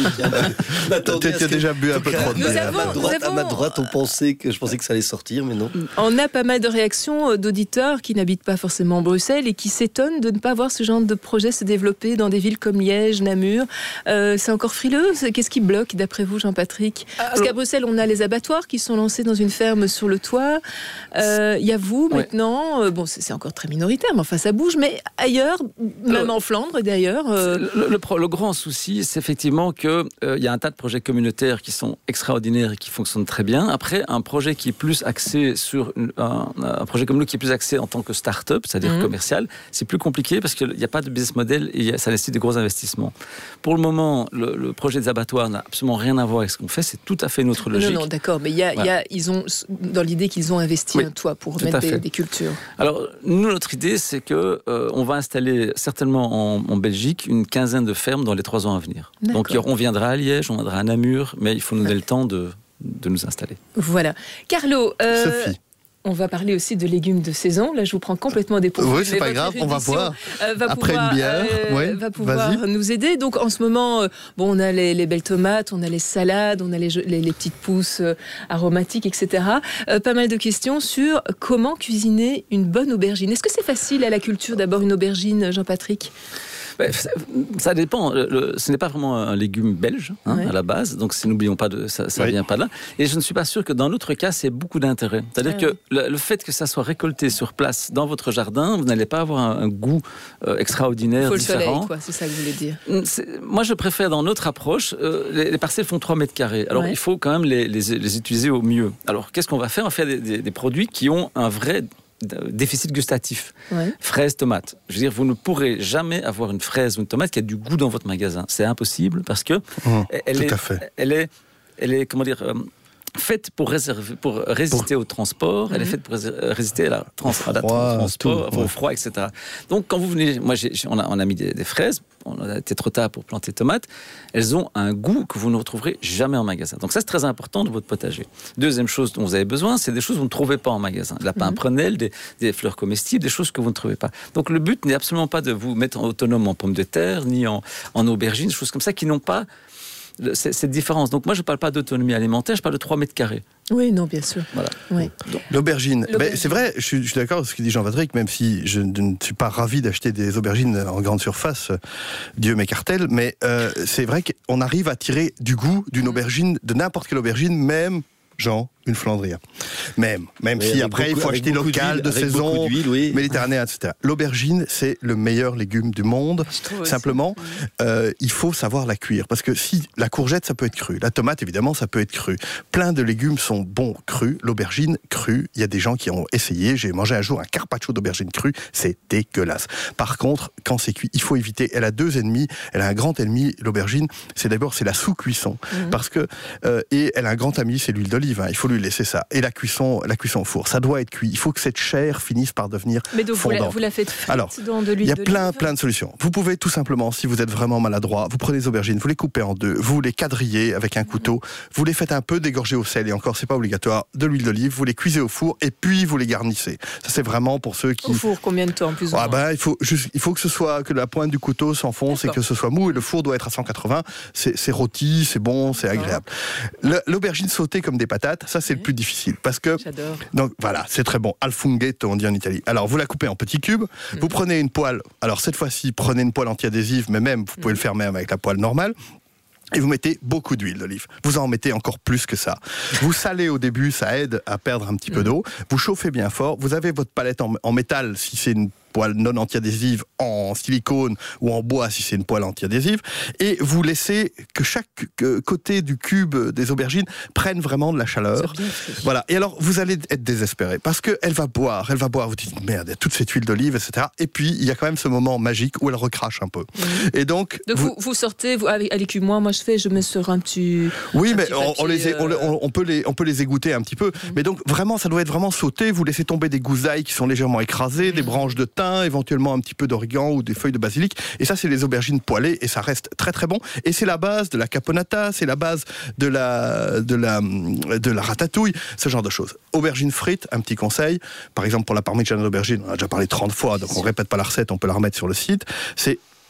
Tu as déjà bu un peu trop de Nous bière. avons- À ma droite, nous à ma avons- droite, on pensait que je pensais que ça allait sortir, mais non. On a pas mal de réactions d'auditeurs qui n'habitent pas forcément Bruxelles et qui s'étonnent de ne pas voir ce genre de projet se développer dans des villes comme Liège, Namur. Euh, c'est encore frileux. Qu'est-ce qui bloque, d'après vous, Jean-Patrick ? Parce qu'à Bruxelles, on a les abattoirs qui sont lancés dans une ferme sur le toit. Euh, Il y a vous, Ouais. maintenant. Euh, Bon, c'est c'est encore très minoritaire, mais enfin, ça bouge. Mais ailleurs, même en Flandre, d'ailleurs... euh, Le, le pro- le grand souci, c'est effectivement qu'il euh, y a un tas de projets communautaires qui sont extraordinaires et qui fonctionnent très bien. Après, un projet qui est plus axé sur une- un, un projet comme nous qui est plus axé en tant que start-up, c'est-à-dire Mhm. commercial, c'est plus compliqué parce qu'il n'y a pas de business model et il y a- ça nécessite des gros investissements. Pour le moment, le, le projet des abattoirs n'a absolument rien à voir avec ce qu'on fait. C'est tout à fait une autre logique. Non, non, d'accord, mais il y a, il y a- ils ont, dans l'idée qu'ils ont investi Oui, un toit pour tout mettre à des, fait. des cultures. Alors, nous, notre idée, c'est que euh, on va installer certainement en, en Belgique une quinzaine de fermes dans les trois ans à venir. D'accord. Donc, on viendra à Liège, on viendra à Namur, mais il faut nous donner le temps de, de nous installer. Voilà. Carlo, euh, Sophie. on va parler aussi de légumes de saison. Là, je vous prends complètement dépourvu. Oui, c'est mais pas votre grave, on va érudition, voir. euh, va Après pouvoir, une bière, euh, ouais, va pouvoir vas-y. nous aider. Donc, en ce moment, euh, bon, on a les, les belles tomates, on a les salades, on a les, les, les petites pousses euh, aromatiques, et cetera. Euh, pas mal de questions sur comment cuisiner une bonne aubergine. Est-ce que c'est facile à la culture, d'abord, une aubergine, Jean-Patrick ? Ben, ça, ça dépend. Le- le- ce n'est pas vraiment un légume belge hein, Ouais. à la base, donc si n'oublions pas de ça, ça Oui. vient pas de là. Et je ne suis pas sûr que dans notre cas, c'est beaucoup d'intérêt. C'est-à-dire Ah que oui. le, le fait que ça soit récolté sur place dans votre jardin, vous n'allez pas avoir un, un goût euh, extraordinaire, Il faut le différent. soleil, quoi. C'est ça que vous voulez dire. C'est- Moi, je préfère dans notre approche, euh, les, les parcelles font trois mètres carrés. Alors, Ouais. il faut quand même les, les, les utiliser au mieux. Alors, qu'est-ce qu'on va faire ? On va faire des, des- des produits qui ont un vrai déficit gustatif. Ouais. Fraises, tomates. Je veux dire, vous ne pourrez jamais avoir une fraise ou une tomate qui a du goût dans votre magasin. C'est impossible parce que Mmh, elle, tout est, à fait. elle est, elle est, comment dire, euh, faite pour, réserver, pour résister au transport. Elle est faite pour rési- résister à la, trans, à la froid, transport, tout, au ouais. froid, et cetera. Donc, quand vous venez, moi, j'ai, on, a, on a mis des, des fraises. On a été trop tard pour planter tomates. Elles ont un goût que vous ne retrouverez jamais en magasin. Donc ça, c'est très important dans votre potager. Deuxième chose dont vous avez besoin, c'est des choses que vous ne trouvez pas en magasin. De la pimprenelle, des, des fleurs comestibles, des choses que vous ne trouvez pas. Donc le but n'est absolument pas de vous mettre autonome en pommes de terre, ni en, en aubergines, des choses comme ça qui n'ont pas le- c- cette différence. Donc moi, je ne parle pas d'autonomie alimentaire, je parle de trois mètres carrés. Oui, non, bien sûr. Voilà. Oui. L'aubergine. L'aubergine. Ben, c'est vrai, je suis, je suis d'accord avec ce que dit Jean-Patrick, même si je ne suis pas ravi d'acheter des aubergines en grande surface, euh, Dieu m'écartèle, mais euh, c'est vrai qu'on arrive à tirer du goût d'une aubergine, de n'importe quelle aubergine, même, Jean, une Flandria. Même, même Oui, si avec après beaucoup- il faut avec acheter beaucoup local, d'huile, de avec saison, beaucoup d'huile, oui. méditerranéen, et cetera. L'aubergine, c'est le meilleur légume du monde. trouve aussi. Simplement, euh, il faut savoir la cuire. Parce que si la courgette, ça peut être cru. La tomate, évidemment, ça peut être cru. Plein de légumes sont bons crus. L'aubergine crue, il y a des gens qui ont essayé. J'ai mangé un jour un carpaccio d'aubergine crue. C'est dégueulasse. Par contre, quand c'est cuit, il faut éviter. Elle a deux ennemis. Elle a un grand ennemi, l'aubergine. C'est d'abord, c'est la sous-cuisson. Mhm. Parce que, euh, et elle a un grand ami, c'est l'huile d'olive. Hein. Il faut lui laisser ça. Et la cuisson, la cuisson au four. Ça doit être cuit. Il faut que cette chair finisse par devenir Mais donc, vous la, fondante. vous la faites frite Alors, dans de l'huile Il y a d'olive. plein, plein de solutions. Vous pouvez tout simplement, si vous êtes vraiment maladroit, vous prenez les aubergines, vous les coupez en deux, vous les quadrillez avec un couteau, vous les faites un peu dégorger au sel, et encore, c'est pas obligatoire, de l'huile d'olive, vous les cuisez au four, et puis vous les garnissez. Ça, c'est vraiment pour ceux qui... Au four, combien de temps, plus ou Ah moins ben, il faut juste, il faut que ce soit, que la pointe du couteau s'enfonce et D'accord. que ce soit mou, et le four doit être à cent quatre-vingts. C'est, c'est rôti, c'est bon, c'est agréable. Le- l'aubergine sautée comme des patates, ça, c'est le plus difficile. Parce que, J'adore. donc voilà, c'est très bon. Al funghetto, on dit en Italie. Alors, vous la coupez en petits cubes, vous prenez une poêle. Alors, cette fois-ci, prenez une poêle anti-adhésive, mais même, vous pouvez le faire même avec la poêle normale. Et vous mettez beaucoup d'huile d'olive. Vous en mettez encore plus que ça. Vous salez au début, ça aide à perdre un petit peu d'eau. Vous chauffez bien fort. Vous avez votre palette en, en métal si c'est une poêle non anti-adhésive, en silicone ou en bois si c'est une poêle anti-adhésive. Et vous laissez que chaque euh, côté du cube des aubergines prenne vraiment de la chaleur. Voilà. Et alors, vous allez être désespéré parce qu'elle va boire, elle va boire. Vous dites, merde, il y a toute cette huile d'olive, et cetera. Et puis, il y a quand même ce moment magique où elle recrache un peu. Et donc, Donc vous, vous sortez, vous, avec, avec moi, moi je fais, je mets sur un petit. oui, un mais petit on, on papier, les, on, euh, on- on peut les, on peut les égoutter un petit peu. Mais donc, vraiment, ça doit être vraiment sauté. Vous laissez tomber des gousses d'ail qui sont légèrement écrasées, des branches de thym, éventuellement un petit peu d'origan ou des feuilles de basilic. Et ça, c'est les aubergines poêlées et ça reste très très bon. Et c'est la base de la caponata, c'est la base de la, de la, de la ratatouille, ce genre de choses. Aubergines frites, un petit conseil. Par exemple, pour la parmigiana d'aubergine, on a déjà parlé trente fois, donc on répète pas la recette, on peut la remettre sur le site. C'est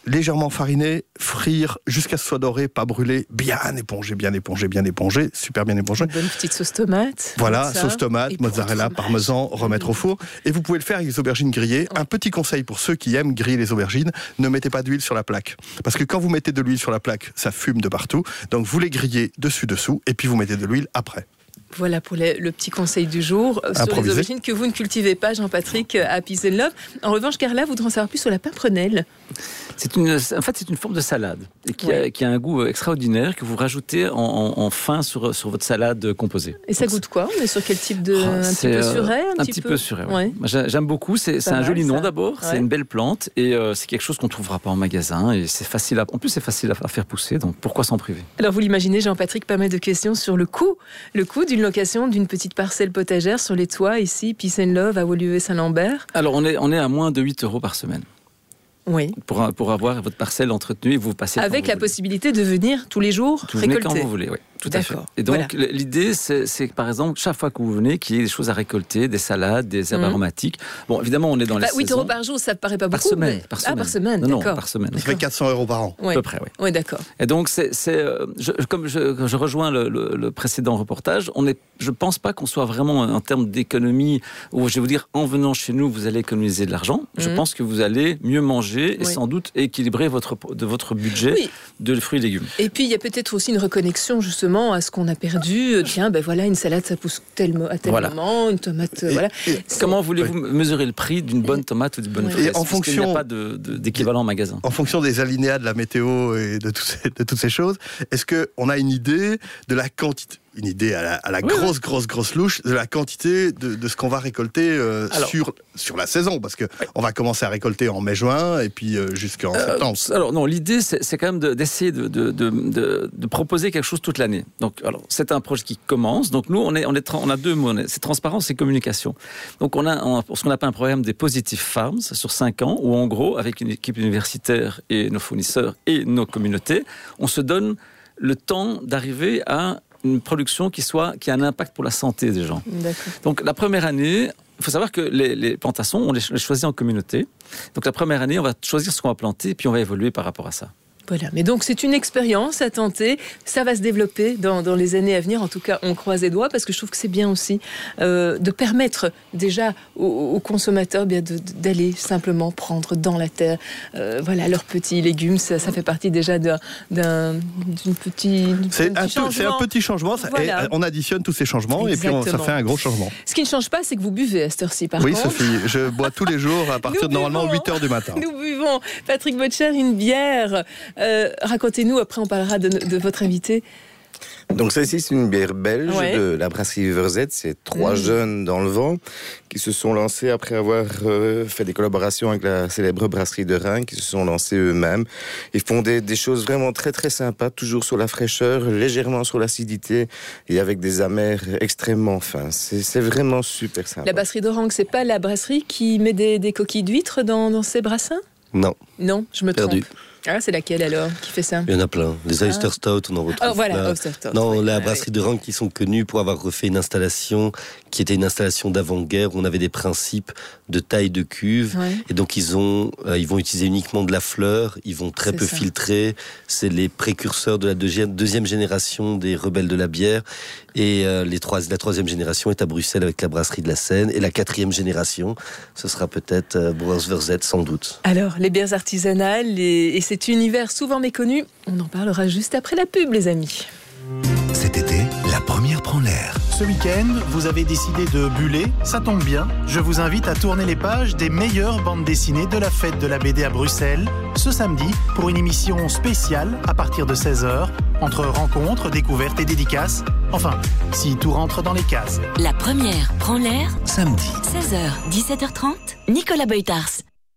légèrement fariné, frire jusqu'à ce que ce soit doré, pas brûlé, bien épongé, bien épongé, bien épongé, super bien épongé. Une bonne petite sauce tomate. Voilà, sauce tomate, mozzarella, parmesan, remettre au four. Et vous pouvez le faire avec les aubergines grillées. Un petit conseil pour ceux qui aiment griller les aubergines, ne mettez pas d'huile sur la plaque. Parce que quand vous mettez de l'huile sur la plaque, ça fume de partout. Donc vous les grillez dessus-dessous et puis vous mettez de l'huile après. Voilà pour les, le petit conseil du jour euh, sur Improvisé. les aubergines que vous ne cultivez pas, Jean-Patrick, à Peace and Love. En revanche, Carla voudrait en savoir plus sur la pimprenelle. C'est une, en fait, c'est une forme de salade et qui, Ouais. a, qui a un goût extraordinaire que vous rajoutez en, en, en fin sur, sur votre salade composée. Et ça goûte quoi? On est sur quel type de... Oh, un petit c'est, peu euh, suret Un, un petit peu, peu suret, ouais. Ouais. Moi, j'aime beaucoup, c'est, c'est un mal, joli nom ça. d'abord, Ouais. c'est une belle plante et euh, c'est quelque chose qu'on ne trouvera pas en magasin et c'est facile à, en plus c'est facile à faire pousser, donc pourquoi s'en priver? Alors vous l'imaginez, Jean-Patrick, pas mal de questions sur le coût. Le coût d'une location d'une petite parcelle potagère sur les toits ici, Peace and Love à Woluwe-Saint-Lambert. Alors on est, on est à moins de huit euros par semaine. Oui. Pour, pour avoir votre parcelle entretenue et vous passez. Avec la voulez. possibilité de venir tous les jours Vous venez récolter. quand vous voulez, oui. Tout à fait. D'accord. Et donc, Voilà. l'idée, c'est, c'est que, par exemple, chaque fois que vous venez, qu'il y ait des choses à récolter, des salades, des herbes Mhm. aromatiques. Bon, évidemment, on est dans Bah, les huit saisons. euros par jour, ça ne paraît pas Par beaucoup. semaine, mais... par semaine. Ah, par semaine, Non, non, d'accord. par semaine. Ça fait quatre cents euros par an. Ouais. À peu près, oui. Oui, d'accord. Et donc, c'est, c'est, euh, je, comme je, je rejoins le, le, le précédent reportage, on est, je ne pense pas qu'on soit vraiment en termes d'économie, où je vais vous dire, en venant chez nous, vous allez économiser de l'argent. Je Mhm. pense que vous allez mieux manger et Oui. sans doute équilibrer votre, de votre budget Oui. de fruits et légumes. Et puis, il y a peut-être aussi une reconnexion, justement, à ce qu'on a perdu. Euh, Tiens, ben voilà, une salade, ça pousse tel, mo- à tel Voilà. moment, une tomate, euh, Et- voilà. et- Comment voulez-vous mesurer le prix d'une bonne tomate ou d'une bonne Ouais. fraise Et en puisqu'il n'y fonction- a pas de, de, d'équivalent en magasin. En fonction des alinéas de la météo et de, tous ces- de toutes ces choses, est-ce qu'on a une idée de la quantité, une idée à la, à la Oui, grosse, grosse, grosse louche, de la quantité de, de ce qu'on va récolter euh, Alors- sur, sur la saison? Parce qu'on va commencer à récolter en mai-juin et puis euh, jusqu'en Euh, septembre. alors non, l'idée c'est, c'est quand même de, d'essayer de, de, de, de, de proposer quelque chose toute l'année. Donc alors c'est un projet qui commence. Donc nous on est on est tra- on a deux mots, on est- c'est transparence et communication. Donc on a on, ce qu'on appelle un programme des Positive Farms sur cinq ans où en gros avec une équipe universitaire et nos fournisseurs et nos communautés, on se donne le temps d'arriver à une production qui soit qui a un impact pour la santé des gens. D'accord. Donc la première année, il faut savoir que les, les plantations, on les ch- les choisit en communauté. Donc la première année, on va choisir ce qu'on va planter, puis on va évoluer par rapport à ça. Voilà, mais donc c'est une expérience à tenter, ça va se développer dans, dans les années à venir, en tout cas on croise les doigts, parce que je trouve que c'est bien aussi euh, de permettre déjà aux, aux consommateurs bien de, de- d'aller simplement prendre dans la terre euh, voilà, leurs petits légumes, ça, ça fait partie déjà d'un, d'un, d'une petite, C'est d'un un, petit peu- c'est un changement. petit changement, ça- Voilà. et on additionne tous ces changements et puis on- ça Exactement. fait un gros changement. Ce qui ne change pas, c'est que vous buvez à cette heure-ci par Oui, contre. Sophie, je bois tous les jours à partir Nous de normalement buvons. huit heures du matin. Nous buvons, Patrick Botcher, une bière. Euh, racontez-nous, après on parlera de, de votre invité. Donc celle-ci, c'est une bière belge Ouais. de la brasserie Verzet. C'est trois Mmh. jeunes dans le vent qui se sont lancés après avoir euh, fait des collaborations avec la célèbre brasserie de Reims, qui se sont lancés eux-mêmes. Ils font des, des choses vraiment très très sympas, toujours sur la fraîcheur, légèrement sur l'acidité et avec des amers extrêmement fins. C'est, c'est vraiment super sympa. La brasserie d'Orange, c'est pas la brasserie qui met des, des coquilles d'huîtres dans, dans ses brassins? Non, Non, je me perdu. trompe. Ah, c'est laquelle alors qui fait ça? Il y en a plein. Les Oyster Ah. Stout, on en retrouve Oh, voilà, plein. Oyster Stout, Non, oui. la Ah, brasserie de Reims qui sont connus pour avoir refait une installation qui était une installation d'avant-guerre où on avait des principes de taille de cuve. Ouais. Et donc, ils ont, euh, ils vont utiliser uniquement de la fleur. Ils vont très C'est peu ça. filtrer. C'est les précurseurs de la deuxième, deuxième génération des rebelles de la bière. Et euh, les trois, la troisième génération est à Bruxelles avec la brasserie de la Seine. Et la quatrième génération, ce sera peut-être euh, Brouwers Verzet, sans doute. Alors, les bières artisanales et, et cet univers souvent méconnu, on en parlera juste après la pub, les amis. Cet été, la première prend l'air. Ce week-end, vous avez décidé de buller, ça tombe bien. Je vous invite à tourner les pages des meilleures bandes dessinées de la fête de la B D à Bruxelles, ce samedi, pour une émission spéciale à partir de seize heures, entre rencontres, découvertes et dédicaces. Enfin, si tout rentre dans les cases. La première prend l'air. Samedi. seize heures, dix-sept heures trente. Nicolas Beutars.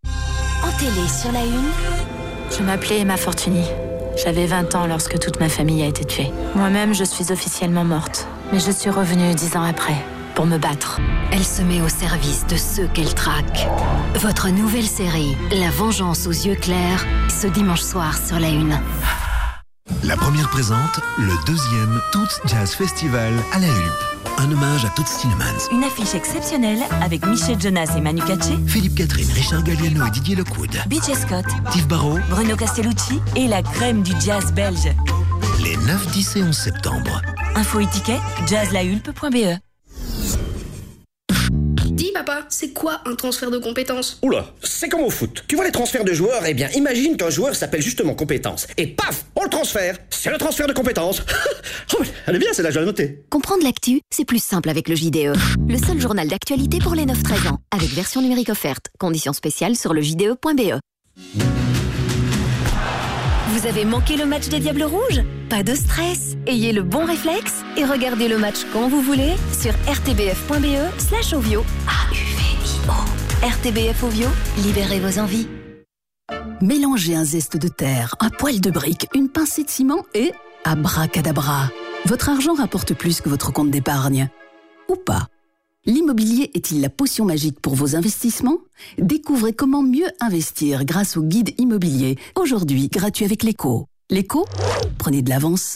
En télé, sur la une, je m'appelais Emma Fortuny. J'avais vingt ans lorsque toute ma famille a été tuée. Moi-même, je suis officiellement morte. Mais je suis revenue dix ans après, pour me battre. Elle se met au service de ceux qu'elle traque. Votre nouvelle série, La vengeance aux yeux clairs, ce dimanche soir sur la une. La première présente le deuxième Toots Jazz Festival à la Hulpe. un hommage à Todd Stillmans. Une affiche exceptionnelle avec Michel Jonas et Manu Katché, Philippe Catherine, Richard Galliano et Didier Lockwood. B J Scott, Steve Barrow, Bruno Castellucci et la crème du jazz belge. Les neuf, dix et onze septembre. Info et tickets, jazzlahulpe point b e. Dis papa, c'est quoi un transfert de compétences? Oula, c'est comme au foot. Tu vois les transferts de joueurs? Eh bien, imagine qu'un joueur s'appelle justement compétences. Et paf, on le transfère. C'est le transfert de compétences. Oh, elle est bien, celle-là, je vais la noter. Comprendre l'actu, c'est plus simple avec le J D E. Le seul journal d'actualité pour les neuf treize ans. Avec version numérique offerte. Conditions spéciales sur le j d e point b e. Vous avez manqué le match des Diables Rouges? Pas de stress. Ayez le bon réflexe et regardez le match quand vous voulez sur r t b f point b e slash ovio. A U V I O. R T B F Ovio, libérez vos envies. Mélangez un zeste de terre, un poil de brique, une pincée de ciment et abracadabra. Votre argent rapporte plus que votre compte d'épargne. Ou pas. L'immobilier est-il la potion magique pour vos investissements? Découvrez comment mieux investir grâce au guide immobilier. Aujourd'hui, gratuit avec l'Écho. L'Écho, prenez de l'avance.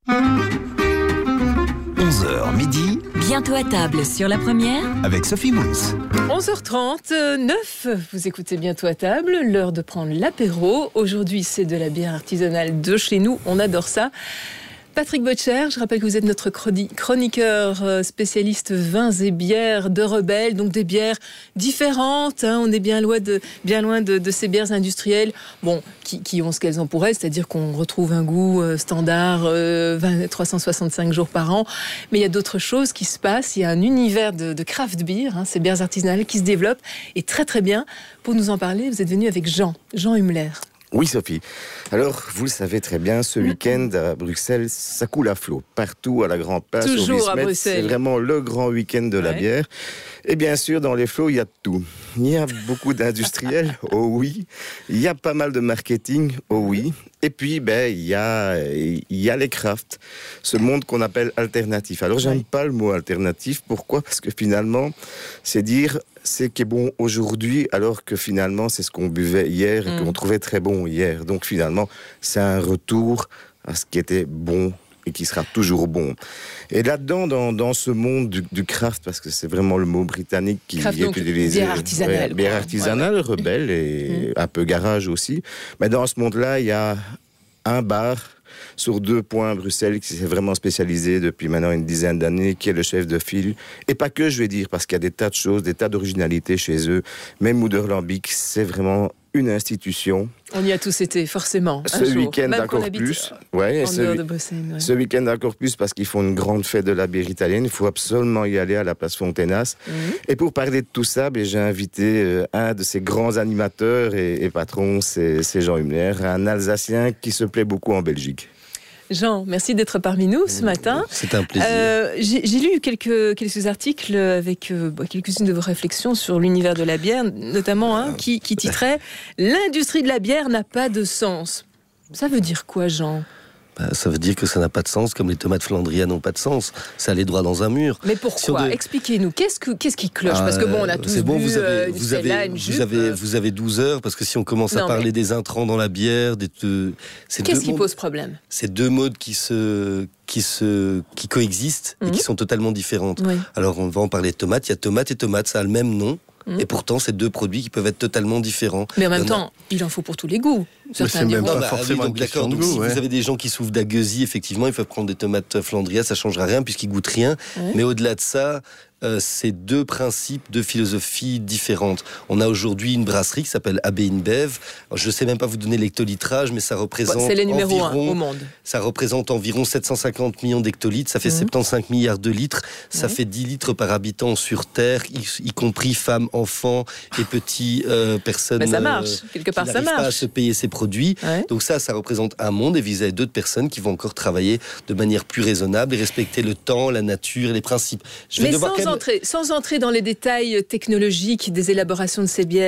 onze heures midi. Bientôt à table sur la première. Avec Sophie Mouns. onze heures trente-neuf, vous écoutez Bientôt à table, l'heure de prendre l'apéro. Aujourd'hui, c'est de la bière artisanale de chez nous, on adore ça. Patrick Botcher, je rappelle que vous êtes notre chroniqueur spécialiste vins et bières de Rebelle, donc des bières différentes. Hein, on est bien loin de, bien loin de, de ces bières industrielles, bon, qui, qui ont ce qu'elles ont pour elles, c'est-à-dire qu'on retrouve un goût standard euh, vingt, trois cent soixante-cinq jours par an. Mais il y a d'autres choses qui se passent. Il y a un univers de, de craft beer, hein, ces bières artisanales qui se développent, et très très bien. Pour nous en parler, vous êtes venu avec Jean, Jean Hummler. Oui, Sophie. Alors, vous le savez très bien, ce week-end à Bruxelles, ça coule à flot. Partout, à la Grande Place, toujours au à Bismet, Bruxelles. c'est vraiment le grand week-end de la ouais. bière. Et bien sûr, dans les flots, il y a tout. Il y a beaucoup d'industriels, oh oui. Il y a pas mal de marketing, oh oui. Et puis, ben, il y a, il y a les crafts, ce monde qu'on appelle alternatif. Alors, j'aime pas le mot alternatif. Pourquoi? Parce que finalement, c'est dire ce qui est bon aujourd'hui, alors que finalement, c'est ce qu'on buvait hier et mmh. qu'on trouvait très bon hier. Donc, finalement, c'est un retour à ce qui était bon et qui sera toujours bon. Et là-dedans, dans, dans ce monde du, du craft, parce que c'est vraiment le mot britannique qui craft, est donc, utilisé. Bière artisanale. Ouais, bière artisanale, ouais, ouais. Rebelle et mmh. un peu garage aussi. Mais dans ce monde-là, il y a un bar sur deux points à Bruxelles qui s'est vraiment spécialisé depuis maintenant une dizaine d'années, qui est le chef de file. Et pas que, je vais dire, parce qu'il y a des tas de choses, des tas d'originalités chez eux. Même Moederlambic, c'est vraiment une institution. On y a tous été, forcément. Ce week-end encore plus. Ouais, en dehors de Bruxelles. Ouais. Ce week-end encore plus parce qu'ils font une grande fête de la bière italienne. Il faut absolument y aller à la place Fontenas. Mm-hmm. Et pour parler de tout ça, ben, j'ai invité euh, un de ces grands animateurs et, et patrons, c'est, c'est Jean Hummler, un Alsacien qui se plaît beaucoup en Belgique. Jean, merci d'être parmi nous ce matin. C'est un plaisir. Euh, j'ai, j'ai lu quelques, quelques articles avec euh, quelques-unes de vos réflexions sur l'univers de la bière, notamment un hein, qui, qui titrait « L'industrie de la bière n'a pas de sens ». Ça veut dire quoi, Jean ? Bah, ça veut dire que ça n'a pas de sens, comme les tomates Flandria n'ont pas de sens. Ça allait droit dans un mur. Mais pourquoi si de... Expliquez-nous. Qu'est-ce, que, qu'est-ce qui cloche ? Ah, parce que bon, on a tous c'est bon, bu vous avez, euh, vous avez, une vous avez, vous avez douze heures, parce que si on commence non, à parler mais... des intrants dans la bière, des, de, c'est qu'est-ce qui modes, pose problème ? C'est deux modes qui se, qui se, qui coexistent mmh. et qui sont totalement différentes. Oui. Alors, on va en parler de tomates. Il y a tomate et tomate, ça a le même nom. Et pourtant, c'est deux produits qui peuvent être totalement différents. Mais en même temps, a... il en faut pour tous les goûts. Mais c'est même pas bah, forcément oui, donc, d'accord. Donc, goût, si ouais. vous avez des gens qui souffrent d'agueusie, effectivement, ils peuvent prendre des tomates Flandria, ça changera rien puisqu'ils goûtent rien. Ouais. Mais au-delà de ça, euh, c'est deux principes, deux philosophies différentes. On a aujourd'hui une brasserie qui s'appelle A B InBev. Alors, je ne sais même pas vous donner l'hectolitrage, mais ça représente c'est les numéros environ, un au monde. Ça représente environ sept cent cinquante millions d'hectolitres. Ça fait mmh. soixante-quinze milliards de litres. Ça mmh. fait dix litres par habitant sur Terre, y, y compris femmes, enfants et petites euh, personnes. Mais ça marche. Euh, Quelque part, qui ça marche. Pas à se payer ces produits. Ouais. Donc ça, ça représente un monde. Et vous avez d'autres personnes qui vont encore travailler de manière plus raisonnable et respecter le temps, la nature et les principes. Je vais Mais sans, même... entrer, sans entrer dans les détails technologiques des élaborations de ces bières,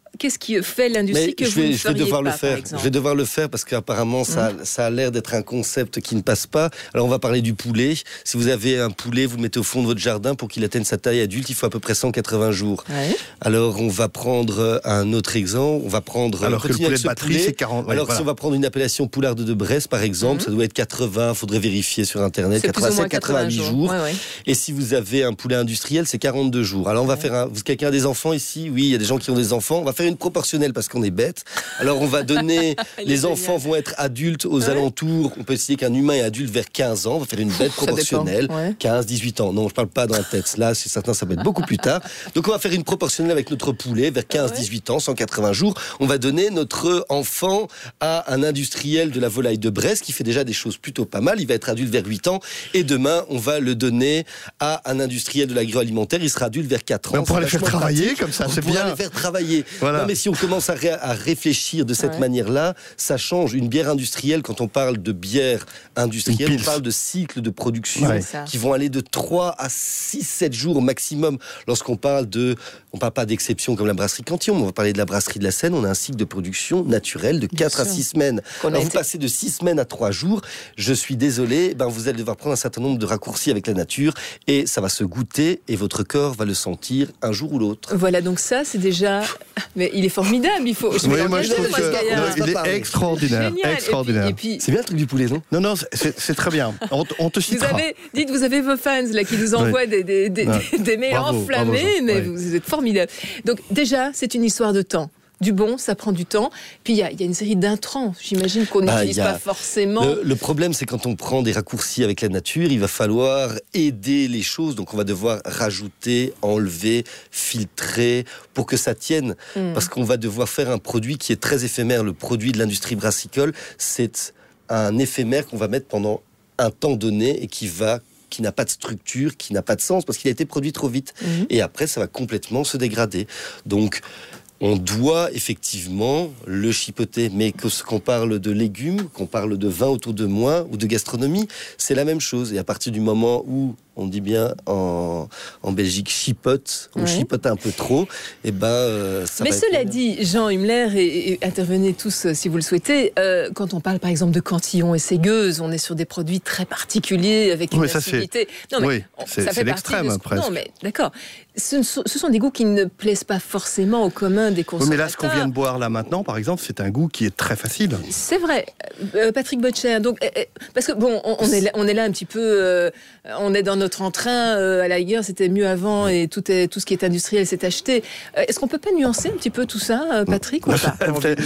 qu'est-ce qui fait l'industrie Mais que je vous vais, ne je vais feriez devoir pas, le faire. par exemple? Je vais devoir le faire parce qu'apparemment ça, Mmh. ça a l'air d'être un concept qui ne passe pas. Alors on va parler du poulet. Si vous avez un poulet, vous le mettez au fond de votre jardin pour qu'il atteigne sa taille adulte, il faut à peu près cent quatre-vingts jours. Ouais. Alors on va prendre un autre exemple. On va prendre alors que le poulet de batterie poulet. c'est quarante. Alors ouais, voilà. si on va prendre une appellation poularde de Bresse par exemple, mmh. ça doit être quatre-vingts. Faudrait vérifier sur internet. C'est plus ou moins quatre-vingt-sept, quatre-vingt-huit quatre-vingts jours. Ouais, ouais. Et si vous avez un poulet industriel, c'est quarante-deux jours. Alors on va ouais. faire un. Vous, quelqu'un a des enfants ici? Oui, il y a des gens qui ont des enfants. On va faire une proportionnelle parce qu'on est bête. Alors on va donner. les enfants vont être adultes aux ouais. alentours. On peut estimer qu'un humain est adulte vers quinze ans. On va faire une bête proportionnelle. Ouais. quinze, dix-huit ans. Non, je parle pas dans la tête. Là, c'est certain, ça va être beaucoup plus tard. Donc on va faire une proportionnelle avec notre poulet vers quinze, dix-huit ans, cent quatre-vingts jours. On va donner notre enfant à un industriel de la volaille de Bresse qui fait déjà des choses plutôt pas mal. Il va être adulte vers huit ans. Et demain, on va le donner à un industriel de l'agroalimentaire. Il sera adulte vers quatre ans. Mais on pourra les faire travailler pratique. Comme ça, c'est bien. On pourra les faire travailler. Voilà. Non, mais si on commence à, ré- à réfléchir de cette ouais. manière-là, ça change. Une bière industrielle, quand on parle de bière industrielle, on parle de cycles de production ouais. qui vont aller de trois à six, sept jours au maximum. Lorsqu'on parle de, on ne parle pas d'exception comme la brasserie Cantillon, on va parler de la brasserie de la Seine, on a un cycle de production naturel de quatre à six semaines. Alors, vous été... passez de six semaines à trois jours, je suis désolé, ben vous allez devoir prendre un certain nombre de raccourcis avec la nature et ça va se goûter et votre corps va le sentir un jour ou l'autre. Voilà, donc ça c'est déjà... Mais il est formidable, il faut... Je oui, moi je trouve que non, il est extraordinaire. Génial. extraordinaire. Et puis, et puis... C'est bien le truc du poulet, non? Non, non, c'est, c'est très bien. On, on te citera. Vous avez, dites, vous avez vos fans là, qui nous envoient ouais. des, des, des, ouais. des mails bravo, enflammés, bravo, mais ouais. vous êtes formidables. Donc déjà, c'est une histoire de temps. Du bon, ça prend du temps. Puis il y, y a une série d'intrants, j'imagine, qu'on bah, n'utilise pas forcément. Le, le problème, c'est quand on prend des raccourcis avec la nature, il va falloir aider les choses. Donc on va devoir rajouter, enlever, filtrer pour que ça tienne. Mmh. Parce qu'on va devoir faire un produit qui est très éphémère. Le produit de l'industrie brassicole, c'est un éphémère qu'on va mettre pendant un temps donné et qui va qui n'a pas de structure, qui n'a pas de sens, parce qu'il a été produit trop vite. Mmh. Et après, ça va complètement se dégrader. Donc, on doit effectivement le chipoter. Mais que, qu'on parle de légumes, qu'on parle de vin autour de moi, ou de gastronomie, c'est la même chose. Et à partir du moment où on dit bien en, en Belgique chipote, on ouais. chipote un peu trop, et ben euh, ça Mais va cela être... dit, Jean Hummler, et, et intervenez tous euh, si vous le souhaitez, euh, quand on parle par exemple de Cantillon et ses gueuses, on est sur des produits très particuliers, avec une oui, acidité. Ça, c'est... Non, mais oui, on, c'est, ça fait c'est l'extrême, de... presque. Non, mais d'accord. Ce sont, ce sont des goûts qui ne plaisent pas forcément au commun des consommateurs. Oui, mais là, ce qu'on vient de boire là maintenant, par exemple, c'est un goût qui est très facile. C'est vrai. Euh, Patrick Botcher, donc, euh, parce que bon, on, on, est là, on est là un petit peu, euh, on est dans notre entrain, euh, à la rigueur, c'était mieux avant et tout, est, tout ce qui est industriel s'est acheté. Euh, est-ce qu'on peut pas nuancer un petit peu tout ça, euh, Patrick, ou pas?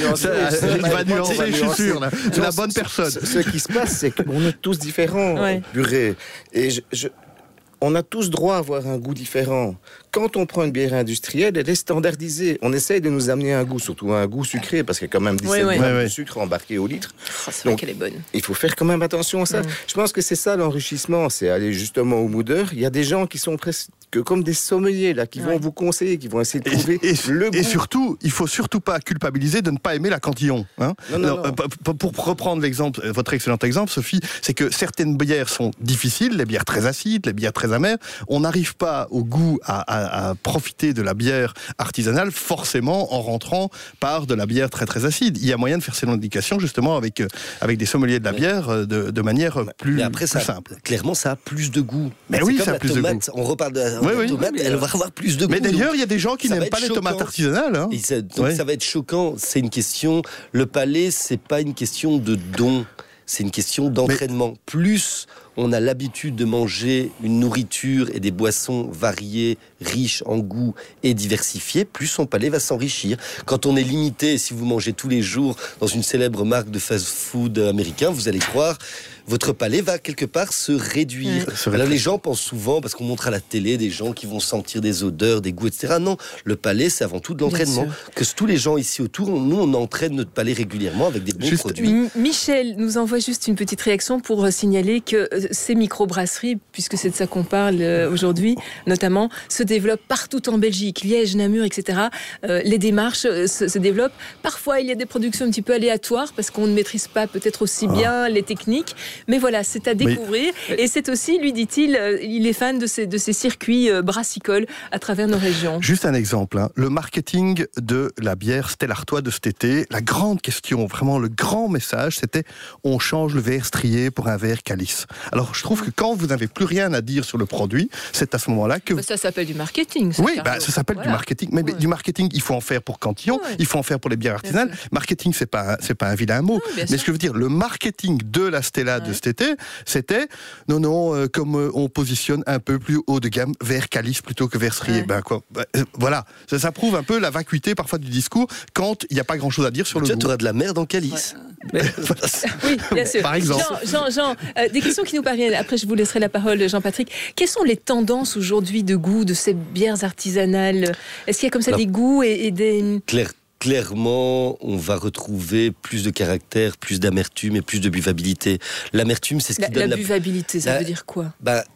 Il va nuancer, je suis sûr. Là. C'est la bonne personne. Ce, ce qui se passe, c'est qu'on est tous différents, ouais. purée. Et je... je... On a tous droit à avoir un goût différent. Quand on prend une bière industrielle, elle est standardisée. On essaye de nous amener un goût, surtout un goût sucré, parce qu'il y a quand même dix-sept oui, oui. grammes oui, de sucre embarqué au litre. Oh, c'est Donc, vrai qu'elle est bonne. Il faut faire quand même attention à ça. Mm. Je pense que c'est ça l'enrichissement, c'est aller justement au moudeur. Il y a des gens qui sont presque comme des sommeliers, là, qui ouais. vont vous conseiller, qui vont essayer de trouver et, et, le goût. Et surtout, il faut surtout pas culpabiliser de ne pas aimer la Cantillon. Hein non, non, Alors, non. Pour reprendre l'exemple, votre excellent exemple, Sophie, c'est que certaines bières sont difficiles, les bières très acides, les bières très amères. On n'arrive pas au goût à, à, à profiter de la bière artisanale forcément en rentrant par de la bière très très acide. Il y a moyen de faire ces indications justement avec, avec des sommeliers de la bière de, de manière plus, mais après, plus ça, simple. Clairement, ça a plus de goût. Mais c'est oui, comme ça a la plus tomate. de goût. On reparle de la oui, oui. tomate, oui, elle va avoir plus de goût. Mais d'ailleurs, il y a des gens qui n'aiment pas les tomates artisanales. Hein. Et ça, donc ouais. ça va être choquant. C'est une question. Le palais, c'est pas une question de don. C'est une question d'entraînement. Mais... Plus on a l'habitude de manger une nourriture et des boissons variées, riches en goût et diversifiées, plus son palais va s'enrichir. Quand on est limité, si vous mangez tous les jours dans une célèbre marque de fast-food américain, vous allez croire, votre palais va quelque part se réduire. Mmh. Alors les gens pensent souvent, parce qu'on montre à la télé des gens qui vont sentir des odeurs, des goûts, et cetera. Non, le palais, c'est avant tout de l'entraînement. Que tous les gens ici autour, nous, on entraîne notre palais régulièrement avec des bons juste, produits. M- Michel nous envoie juste une petite réaction pour signaler que ces microbrasseries, puisque c'est de ça qu'on parle euh, aujourd'hui, notamment, se développent partout en Belgique, Liège, Namur, et cetera. Euh, les démarches euh, se, se développent. Parfois, il y a des productions un petit peu aléatoires parce qu'on ne maîtrise pas peut-être aussi bien ah. les techniques. Mais voilà, c'est à découvrir. Mais... Et c'est aussi, lui dit-il, il est fan de ces, de ces circuits brassicoles à travers nos régions. Juste un exemple, hein. Le marketing de la bière Stella Artois de cet été, la grande question, vraiment le grand message, c'était on change le verre strié pour un verre calice. Alors je trouve que quand vous n'avez plus rien à dire sur le produit, c'est à ce moment-là que... Ça s'appelle du marketing. Ça, oui, bah, ça s'appelle voilà. du marketing. Mais, ouais. mais du marketing, il faut en faire pour Cantillon, ouais. il faut en faire pour les bières artisanales. Marketing, c'est pas, c'est pas un vilain mot. Non, mais sûr. Ce que je veux dire, le marketing de la Stella ouais. de cet été, c'était non, non, euh, comme euh, on positionne un peu plus haut de gamme vers calice plutôt que vers strié. Ouais. Ben, quoi, ben, euh, voilà, ça, ça prouve un peu la vacuité parfois du discours quand il n'y a pas grand-chose à dire sur le goût. Tu auras de la merde en calice. Ouais. Oui, bien sûr. Par exemple. Jean, Jean, Jean euh, des questions qui nous parviennent. Après, je vous laisserai la parole, Jean-Patrick. Quelles sont les tendances aujourd'hui de goût de ces bières artisanales? Est-ce qu'il y a comme ça Alors, des goûts et, et des... Claire. Clairement, on va retrouver plus de caractère, plus d'amertume et plus de buvabilité. L'amertume, c'est ce qui la, donne la buvabilité, ça la... veut dire quoi? Bah,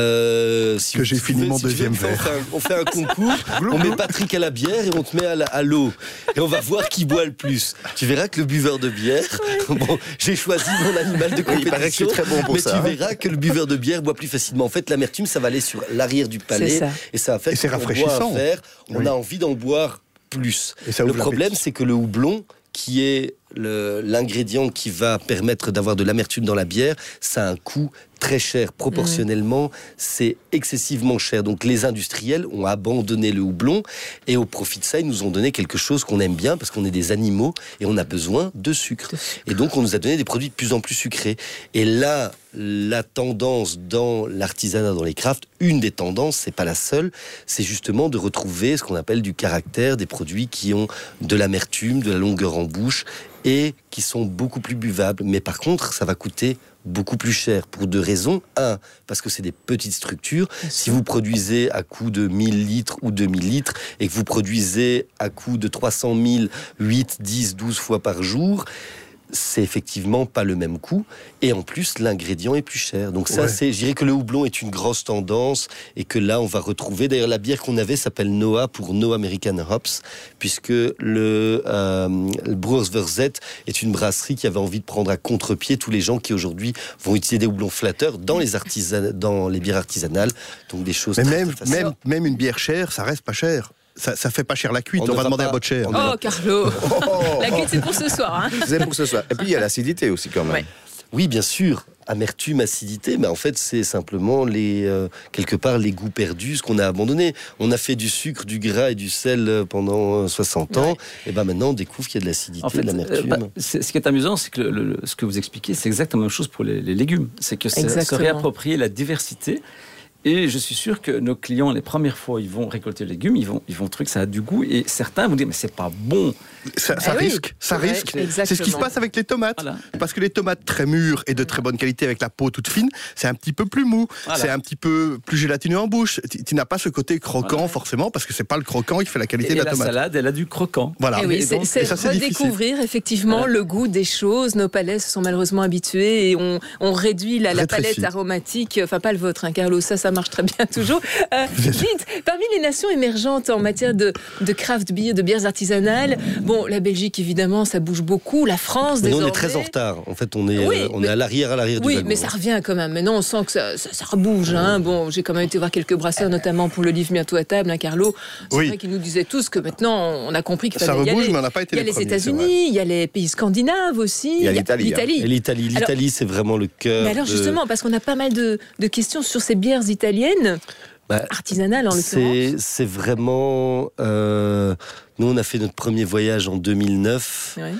Euh, si que j'ai fini veux, mon si deuxième veux, verre. On fait un, on fait un concours, on met Patrick à la bière et on te met à, la, à l'eau. Et on va voir qui boit le plus. Tu verras que le buveur de bière, ouais. bon, j'ai choisi mon animal de compétition, il paraît que c'est très bon pour mais ça, tu verras hein. que le buveur de bière boit plus facilement. En fait, l'amertume, ça va aller sur l'arrière du palais ça. et ça va faire et c'est rafraîchissant. On, verre, on oui. a envie d'en boire plus. Le problème, c'est que le houblon, qui est le, l'ingrédient qui va permettre d'avoir de l'amertume dans la bière, ça a un coût très cher. Proportionnellement, mmh. c'est excessivement cher. Donc les industriels ont abandonné le houblon et au profit de ça, ils nous ont donné quelque chose qu'on aime bien parce qu'on est des animaux et on a besoin de sucre. de sucre. Et donc on nous a donné des produits de plus en plus sucrés. Et là, la tendance dans l'artisanat, dans les crafts, une des tendances, c'est pas la seule, c'est justement de retrouver ce qu'on appelle du caractère, des produits qui ont de l'amertume, de la longueur en bouche et qui sont beaucoup plus buvables. Mais par contre, ça va coûter beaucoup plus cher pour deux raisons. Un, parce que c'est des petites structures. Si vous produisez à coût de mille litres ou deux mille litres et que vous produisez à coût de trois cent mille, huit, dix, douze fois par jour, c'est effectivement pas le même coût. Et en plus, l'ingrédient est plus cher. Donc ça, ouais. c'est, je dirais que le houblon est une grosse tendance et que là, on va retrouver. D'ailleurs, la bière qu'on avait s'appelle Noah pour No American Hops, puisque le, euh, le Brewers Verzet est une brasserie qui avait envie de prendre à contre-pied tous les gens qui aujourd'hui vont utiliser des houblons flatteurs dans les artisan... dans les bières artisanales. Donc des choses. Mais très, même, très même, même une bière chère, ça reste pas cher. Ça, ça fait pas cher la cuite, on, on va demander pas, un bot cher. Oh, Carlo oh, la cuite, c'est pour ce soir. Hein. C'est pour ce soir. Et puis, il y a l'acidité aussi, quand même. Ouais. Oui, bien sûr. Amertume, acidité, mais en fait, c'est simplement, les, euh, quelque part, les goûts perdus, ce qu'on a abandonné. On a fait du sucre, du gras et du sel pendant soixante ans, ouais. et ben maintenant, on découvre qu'il y a de l'acidité, en fait, de l'amertume. Euh, bah, c'est, ce qui est amusant, c'est que le, le, ce que vous expliquez, c'est exactement la même chose pour les, les légumes. C'est que c'est se réapproprier la diversité. Et je suis sûr que nos clients, les premières fois, ils vont récolter les légumes, ils vont, ils vont trouver que ça a du goût. Et certains vont dire, mais c'est pas bon. Ça, ça eh risque, oui. ça ouais, risque. Exactement. C'est ce qui se passe avec les tomates. Voilà. Parce que les tomates très mûres et de très bonne qualité avec la peau toute fine, c'est un petit peu plus mou, voilà. c'est un petit peu plus gélatineux en bouche. Tu, tu n'as pas ce côté croquant voilà. forcément, parce que c'est pas le croquant qui fait la qualité et de la, la tomate. La salade, elle a du croquant. Voilà. Et oui, et c'est, donc, c'est et ça, c'est redécouvrir effectivement voilà. le goût des choses. Nos palais se sont malheureusement habitués et on, on réduit la, la palette aromatique. Enfin, pas le vôtre, hein, Carlo. Ça, ça marche très bien toujours. Euh, dites, parmi les nations émergentes en matière de, de craft beer, de bières artisanales, bon, la Belgique, évidemment, ça bouge beaucoup. La France, mais désormais... on est très en retard. En fait, on est, oui, euh, on mais... est à l'arrière, à l'arrière oui, du wagon. Oui, mais ça revient quand même. Maintenant, on sent que ça, ça, ça rebouge. Hein. Bon, j'ai quand même été voir quelques brasseurs, notamment pour le livre Bientôt à table, hein, Carlo. C'est oui. vrai qu'ils nous disaient tous que maintenant, on a compris qu'il fallait ça rebouge, y aller. Mais on n'a pas été il y a les, les premiers, États-Unis, il y a les pays scandinaves aussi. Il y a l'Italie. Il y a l'Italie. Et l'Italie, l'Italie alors, c'est vraiment le cœur. Mais alors, de... justement, parce qu'on a pas mal de, de questions sur ces bières italiennes. Bah, artisanale en l'occurrence. C'est, c'est vraiment... Euh, nous, on a fait notre premier voyage en deux mille neuf. Oui.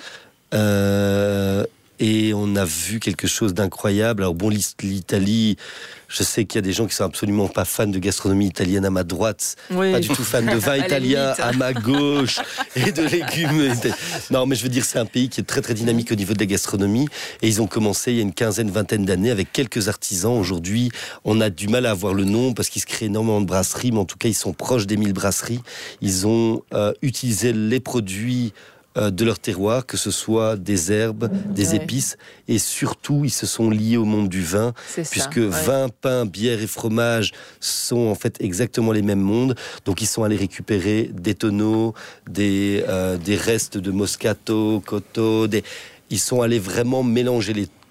Euh, et on a vu quelque chose d'incroyable. Alors bon, l'Italie... Je sais qu'il y a des gens qui sont absolument pas fans de gastronomie italienne à ma droite, oui. pas du tout fans de vin italien à ma gauche et de légumes. Non, mais je veux dire, c'est un pays qui est très très dynamique au niveau de la gastronomie et ils ont commencé il y a une quinzaine, vingtaine d'années avec quelques artisans. Aujourd'hui, on a du mal à avoir le nom parce qu'il se crée énormément de brasseries, mais en tout cas, ils sont proches des mille brasseries. Ils ont euh, utilisé les produits de leur terroir, que ce soit des herbes, des ouais. épices, et surtout, ils se sont liés au monde du vin, c'est puisque ça, ouais. vin, pain, bière et fromage sont en fait exactement les mêmes mondes. Donc, ils sont allés récupérer des tonneaux, des, euh, des restes de Moscato, Cotto, des... ils sont allés vraiment mélanger les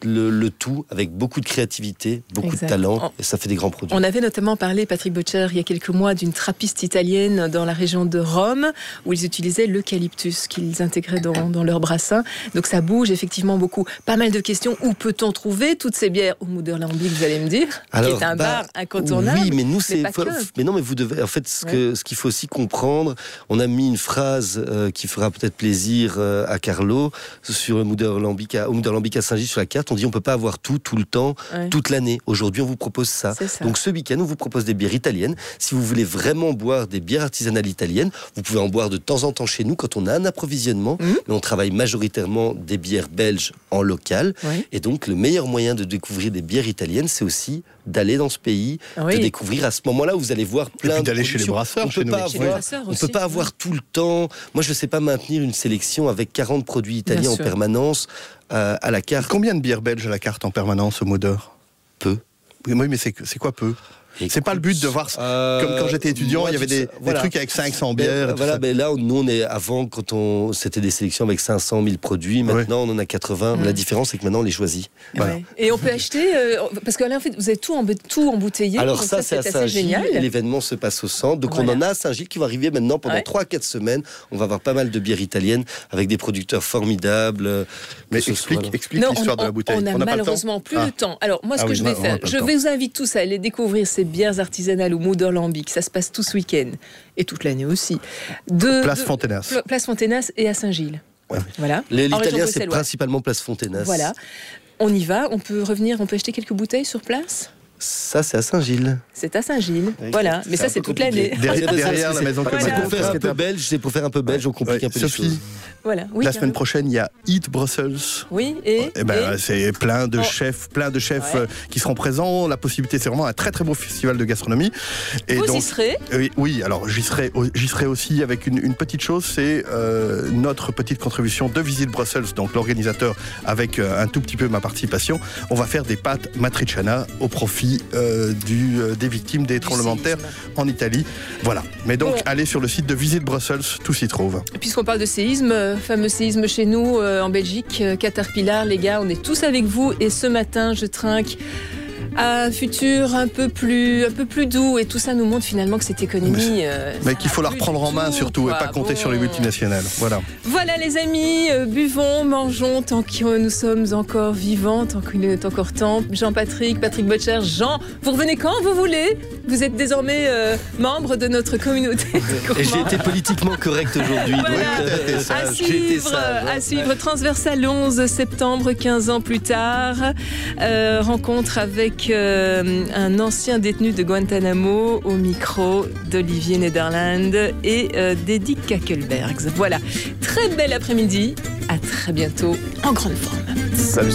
le, le tout avec beaucoup de créativité, beaucoup exact. de talent, et ça fait des grands produits. On avait notamment parlé, Patrick Butcher, il y a quelques mois, d'une trappiste italienne dans la région de Rome, où ils utilisaient l'eucalyptus qu'ils intégraient dans, dans leur brassin. Donc ça bouge effectivement beaucoup. Pas mal de questions. Où peut-on trouver toutes ces bières au Mouderlambic, vous allez me dire, Alors, qui est un bah, bar incontournable. Oui, mais nous, c'est... Mais, faut, mais non, mais vous devez... En fait, ce, ouais. que, ce qu'il faut aussi comprendre, on a mis une phrase euh, qui fera peut-être plaisir euh, à Carlo, sur le Mouderlambic à, au Mouderlambic à Saint-Gilles, sur la carte, on dit on peut pas avoir tout, tout le temps, ouais. toute l'année. Aujourd'hui, on vous propose ça. ça. Donc ce week-end, on vous propose des bières italiennes. Si vous voulez vraiment boire des bières artisanales italiennes, vous pouvez en boire de temps en temps chez nous quand on a un approvisionnement. Mmh. Mais on travaille majoritairement des bières belges en local. Ouais. Et donc, le meilleur moyen de découvrir des bières italiennes, c'est aussi d'aller dans ce pays, oui. de découvrir à ce moment-là où vous allez voir plein de d'aller chez les brasseurs, on chez peut nous. Pas avoir, on ne peut pas avoir tout le temps. Moi, je ne sais pas maintenir une sélection avec quarante produits italiens en permanence euh, à la carte. Combien de bières belges à la carte en permanence au Moder ? Peu. Oui, mais c'est, c'est quoi peu ? Et c'est pas le but de voir, euh, comme quand j'étais étudiant, il y avait des, voilà. des trucs avec cinq cents bières. Ben, voilà, ben là, nous, on est, avant, quand on, c'était des sélections avec cinq cent mille produits, maintenant, ouais. on en a quatre-vingts. Mmh. La différence, c'est que maintenant, on les choisit. Voilà. Ouais. Et on peut acheter, euh, parce que là, en fait, vous avez tout, en, tout embouteillé. Alors ça, ça, c'est, c'est à Saint-Gilles, et l'événement se passe au centre. Donc voilà. on en a à Saint-Gilles qui va arriver maintenant pendant ouais. trois à quatre semaines. On va avoir pas mal de bières italiennes avec des producteurs formidables. Mais explique, voilà. explique non, l'histoire on, de la bouteille. On a, on a malheureusement plus ah. le temps. Alors, moi, ce ah que oui, je vais faire, je vous invite tous à aller découvrir ces bières artisanales au Mouderlambic, ça se passe tout ce week-end et toute l'année aussi. De, Place de, Fontenas. Place Fontenas et à Saint-Gilles. Ouais. Voilà. Les, L'italien, c'est principalement Place Fontenas. Voilà. On y va, on peut revenir, on peut acheter quelques bouteilles sur place. Ça, c'est à Saint-Gilles. C'est à Saint-Gilles, oui, voilà. Mais ça, c'est toute l'année. Derrière, derrière la maison communale. Voilà. C'est pour faire un peu belge, c'est pour faire un peu belge, on complique ouais. un peu Sophie, les choses. Voilà. Oui, la semaine prochaine, il y a Eat Brussels. Oui, et, et, ben, et c'est plein de oh. chefs, plein de chefs ouais. euh, qui seront présents. La possibilité, c'est vraiment un très très beau festival de gastronomie. Et Vous donc, y serez euh, Oui, alors j'y serai, j'y serai aussi avec une, une petite chose, c'est euh, notre petite contribution de Visite Brussels, donc l'organisateur, avec euh, un tout petit peu ma participation. On va faire des pâtes matriciana au profit euh, du, euh, des victimes des tremblements de terre en Italie. Voilà. Mais donc, bon. allez sur le site de Visite Brussels, tout s'y trouve. Puisqu'on parle de séisme, euh, fameux séisme chez nous, euh, en Belgique, euh, Caterpillar, les gars, on est tous avec vous. Et ce matin, je trinque à un futur un peu plus, un peu plus doux. Et tout ça nous montre finalement que cette économie... Euh, mais qu'il faut la reprendre en main surtout, quoi. Et pas compter bon. sur les multinationales. Voilà. Voilà les amis, euh, buvons, mangeons tant que nous sommes encore vivants, tant qu'il est encore temps. Jean-Patrick, Patrick Butcher, Jean, vous revenez quand vous voulez. Vous êtes désormais euh, membre de notre communauté. Et j'ai été politiquement correct aujourd'hui. Voilà. Donc, à, suivre, sage, à suivre, Transversal onze septembre, quinze ans plus tard. Euh, rencontre avec euh, un ancien détenu de Guantanamo au micro d'Olivier Nederland et euh, d'Eddie Kakelbergs. Voilà, très bel après-midi. À très bientôt en grande forme. Salut.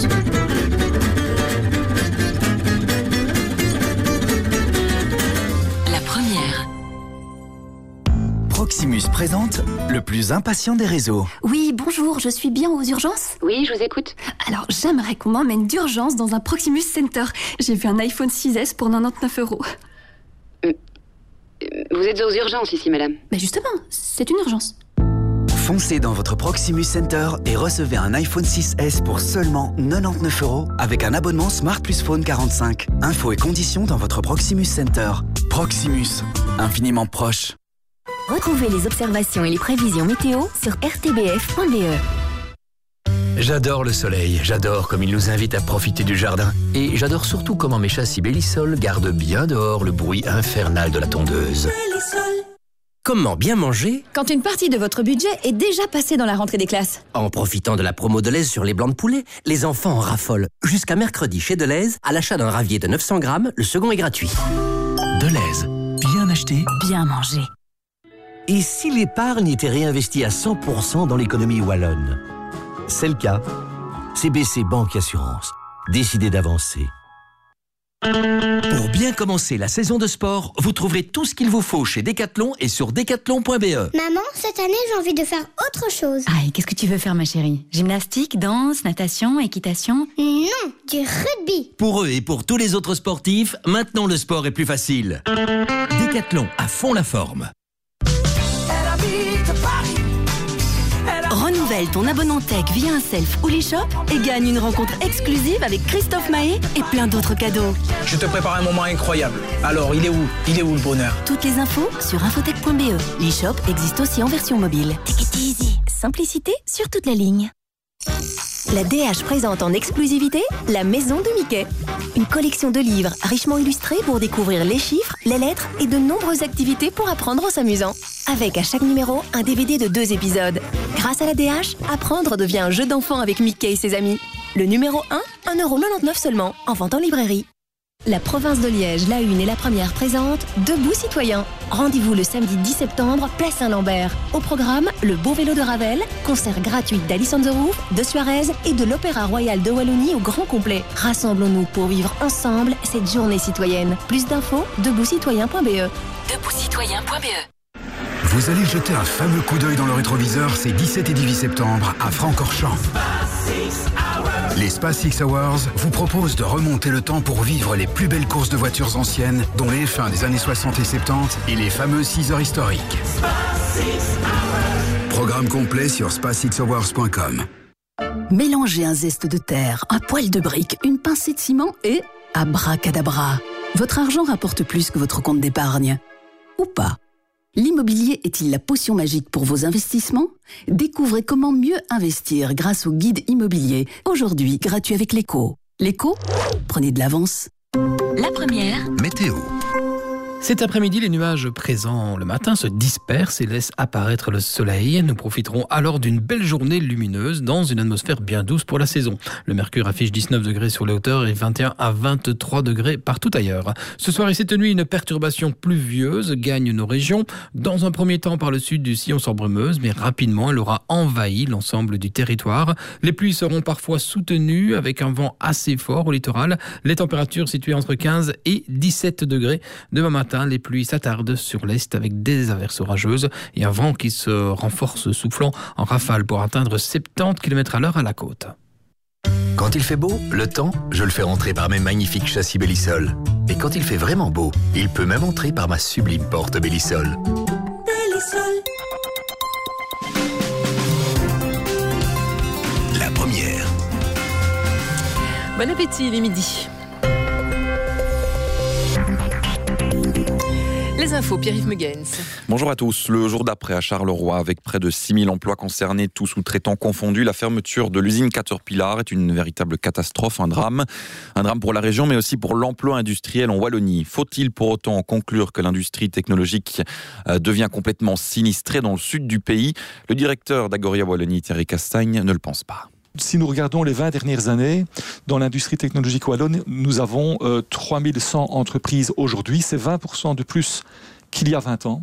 Proximus présente le plus impatient des réseaux. Oui, bonjour, je suis bien aux urgences ? Oui, je vous écoute. Alors, j'aimerais qu'on m'emmène d'urgence dans un Proximus Center. J'ai vu un iPhone six S pour quatre-vingt-dix-neuf euros. Euh, vous êtes aux urgences ici, madame ? Mais justement, c'est une urgence. Foncez dans votre Proximus Center et recevez un iPhone six S pour seulement quatre-vingt-dix-neuf euros avec un abonnement Smart Plus Phone quarante-cinq. Infos et conditions dans votre Proximus Center. Proximus, infiniment proche. Retrouvez les observations et les prévisions météo sur r t b f point b e. J'adore le soleil, j'adore comme il nous invite à profiter du jardin. Et j'adore surtout comment mes châssis Bellisol gardent bien dehors le bruit infernal de la tondeuse. Bellisol. Comment bien manger quand une partie de votre budget est déjà passée dans la rentrée des classes? En profitant de la promo Delhaize sur les blancs de poulet, les enfants en raffolent. Jusqu'à mercredi chez Delhaize, à l'achat d'un ravier de neuf cents grammes, le second est gratuit. Delhaize, bien acheté, bien mangé. Et si l'épargne était réinvestie à cent pour cent dans l'économie wallonne? C'est le cas. C B C Banque Assurance. Décidez d'avancer. Pour bien commencer la saison de sport, vous trouverez tout ce qu'il vous faut chez Decathlon et sur decathlon point b e. Maman, cette année, j'ai envie de faire autre chose. Ah, et qu'est-ce que tu veux faire, ma chérie? Gymnastique, danse, natation, équitation? Non, du rugby. Pour eux et pour tous les autres sportifs, maintenant le sport est plus facile. Decathlon, à fond la forme. Renouvelle Renouvelle ton abonnement tech via un self ou l'e-shop et gagne une rencontre exclusive avec Christophe Mahé et plein d'autres cadeaux. Je te prépare un moment incroyable. Alors, il est où Il est où le bonheur? Toutes les infos sur infotech point b e. L'e-shop existe aussi en version mobile. Take it easy. Simplicité sur toute la ligne. La D H présente en exclusivité La Maison de Mickey. Une collection de livres richement illustrés pour découvrir les chiffres, les lettres et de nombreuses activités pour apprendre en s'amusant. Avec à chaque numéro un D V D de deux épisodes. Grâce à la D H, apprendre devient un jeu d'enfant avec Mickey et ses amis. Le numéro un, un euro quatre-vingt-dix-neuf seulement, en vente en librairie. La province de Liège, la une et la première présente Debout citoyens. Rendez-vous le samedi dix septembre, place Saint-Lambert. Au programme, le beau vélo de Ravel, concert gratuit d'Alice on the Roof, de Suarez et de l'Opéra Royal de Wallonie au grand complet. Rassemblons-nous pour vivre ensemble cette journée citoyenne. Plus d'infos, debout citoyen point b e. debout citoyen point b e. Vous allez jeter un fameux coup d'œil dans le rétroviseur ces dix-sept et dix-huit septembre à Francorchamps. Les Spa Six Hours vous proposent de remonter le temps pour vivre les plus belles courses de voitures anciennes, dont les F un des années soixante et soixante-dix et les fameuses six heures historiques. Programme complet sur spa six hours point com. Mélangez un zeste de terre, un poil de brique, une pincée de ciment et abracadabra. Votre argent rapporte plus que votre compte d'épargne. Ou pas. L'immobilier est-il la potion magique pour vos investissements? Découvrez comment mieux investir grâce au guide immobilier, aujourd'hui gratuit avec l'Écho. L'Écho, prenez de l'avance. La première. Météo. Cet après-midi, les nuages présents le matin se dispersent et laissent apparaître le soleil. Nous profiterons alors d'une belle journée lumineuse dans une atmosphère bien douce pour la saison. Le mercure affiche dix-neuf degrés sur les hauteurs et vingt et un à vingt-trois degrés partout ailleurs. Ce soir et cette nuit, une perturbation pluvieuse gagne nos régions. Dans un premier temps par le sud du sillon sans brumeuse, mais rapidement, elle aura envahi l'ensemble du territoire. Les pluies seront parfois soutenues avec un vent assez fort au littoral. Les températures situées entre quinze et dix-sept degrés. Demain matin, les pluies s'attardent sur l'est avec des averses orageuses et un vent qui se renforce soufflant en rafale pour atteindre soixante-dix kilomètres à l'heure à la côte. Quand il fait beau, le temps, je le fais rentrer par mes magnifiques châssis Bellisol. Et quand il fait vraiment beau, il peut même entrer par ma sublime porte Bellisol. Bellisol. La première. Bon appétit, il est midi. Les infos, Pierre-Yves Megens. Bonjour à tous. Le jour d'après à Charleroi, avec près de six mille emplois concernés, tous sous-traitants confondus, la fermeture de l'usine Caterpillar est une véritable catastrophe, un drame. Un drame pour la région, mais aussi pour l'emploi industriel en Wallonie. Faut-il pour autant conclure que l'industrie technologique devient complètement sinistrée dans le sud du pays? Le directeur d'Agoria Wallonie, Thierry Castagne, ne le pense pas. Si nous regardons les vingt dernières années, dans l'industrie technologique wallonne, nous avons euh, trois mille cent entreprises aujourd'hui. C'est vingt pour cent de plus qu'il y a vingt ans.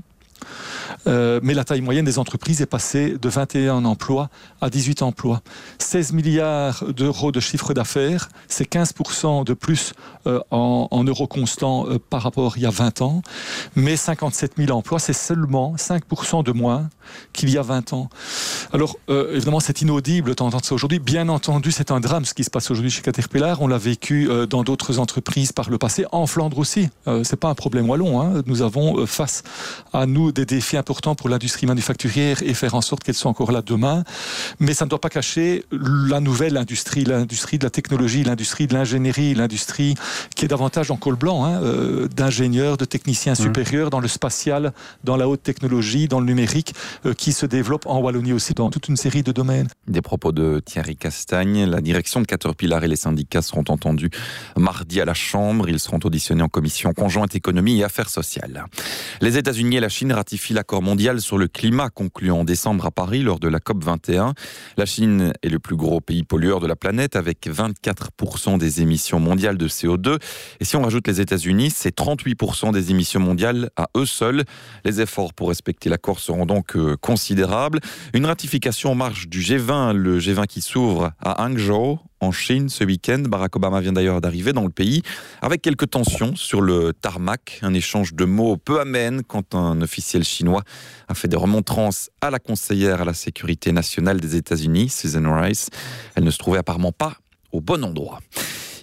Euh, mais la taille moyenne des entreprises est passée de vingt et un emplois à dix-huit emplois. seize milliards d'euros de chiffre d'affaires, c'est quinze pour cent de plus euh, en, en euros constants euh, par rapport à il y a vingt ans. Mais cinquante-sept mille emplois, c'est seulement cinq pour cent de moins qu'il y a vingt ans. Alors, euh, évidemment, c'est inaudible d'entendre ça aujourd'hui. Bien entendu, c'est un drame ce qui se passe aujourd'hui chez Caterpillar. On l'a vécu euh, dans d'autres entreprises par le passé, en Flandre aussi. Euh, c'est pas un problème wallon, hein. Nous avons euh, face à nous des défis importants pour l'industrie manufacturière et faire en sorte qu'elle soit encore là demain. Mais ça ne doit pas cacher la nouvelle industrie, l'industrie de la technologie, l'industrie de l'ingénierie, l'industrie qui est davantage en col blanc, hein, euh, d'ingénieurs, de techniciens mmh. supérieurs dans le spatial, dans la haute technologie, dans le numérique, euh, qui se développe en Wallonie aussi dans toute une série de domaines. Des propos de Thierry Castagne. La direction de Caterpillar et les syndicats seront entendus mardi à la Chambre. Ils seront auditionnés en commission conjointe économie et affaires sociales. Les États-Unis et la Chine ratifient l'accord mondial sur le climat conclu en décembre à Paris lors de la COP vingt et un. La Chine est le plus gros pays pollueur de la planète avec vingt-quatre pour cent des émissions mondiales de C O deux. Et si on rajoute les États-Unis, c'est trente-huit pour cent des émissions mondiales à eux seuls. Les efforts pour respecter l'accord seront donc considérables. Une ratification en marge du G vingt, le G vingt qui s'ouvre à Hangzhou, en Chine ce week-end. Barack Obama vient d'ailleurs d'arriver dans le pays avec quelques tensions sur le tarmac, un échange de mots peu amène quand un officiel chinois a fait des remontrances à la conseillère à la sécurité nationale des États-Unis, Susan Rice. Elle ne se trouvait apparemment pas au bon endroit.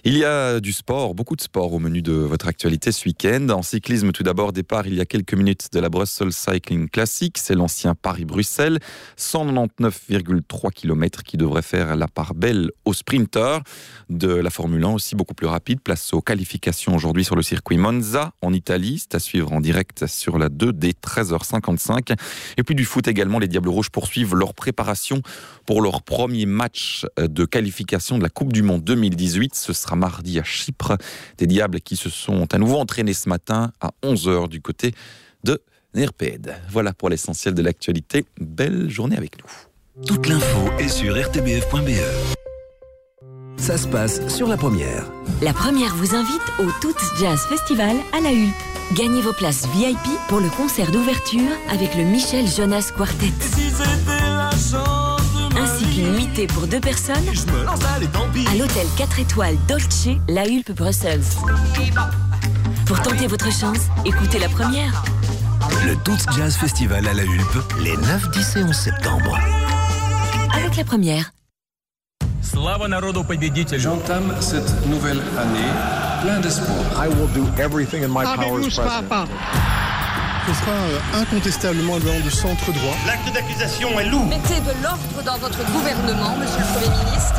Il y a du sport, beaucoup de sport au menu de votre actualité ce week-end. En cyclisme, tout d'abord, départ il y a quelques minutes de la Brussels Cycling Classic. C'est l'ancien Paris-Bruxelles. cent quatre-vingt-dix-neuf virgule trois kilomètres qui devrait faire la part belle aux sprinteurs. De la Formule un aussi beaucoup plus rapide. Place aux qualifications aujourd'hui sur le circuit Monza en Italie. C'est à suivre en direct sur la deux dès treize heures cinquante-cinq. Et puis du foot également, les Diables Rouges poursuivent leur préparation pour leur premier match de qualification de la Coupe du Monde deux mille dix-huit. Ce sera mardi à Chypre. Des Diables qui se sont à nouveau entraînés ce matin à onze heures du côté de Nerped. Voilà pour l'essentiel de l'actualité. Belle journée avec nous. Toute l'info est sur r t b f point b e. Ça se passe sur La Première. La Première vous invite au Toots Jazz Festival à La Hulpe. Gagnez vos places V I P pour le concert d'ouverture avec le Michel Jonas Quartet. Ainsi qu'une nuitée pour deux personnes à l'hôtel quatre étoiles Dolce, La Hulpe, Bruxelles. Pour tenter votre chance, écoutez La Première. Le Toots Jazz Festival à La Hulpe, les neuf, dix et onze septembre. Avec La Première. J'entame cette nouvelle année plein d'espoir. I will do everything in my power as president. Ce sera incontestablement le moment du centre droit. L'acte d'accusation est lourd. Mettez de l'ordre dans votre gouvernement, monsieur le Premier ministre.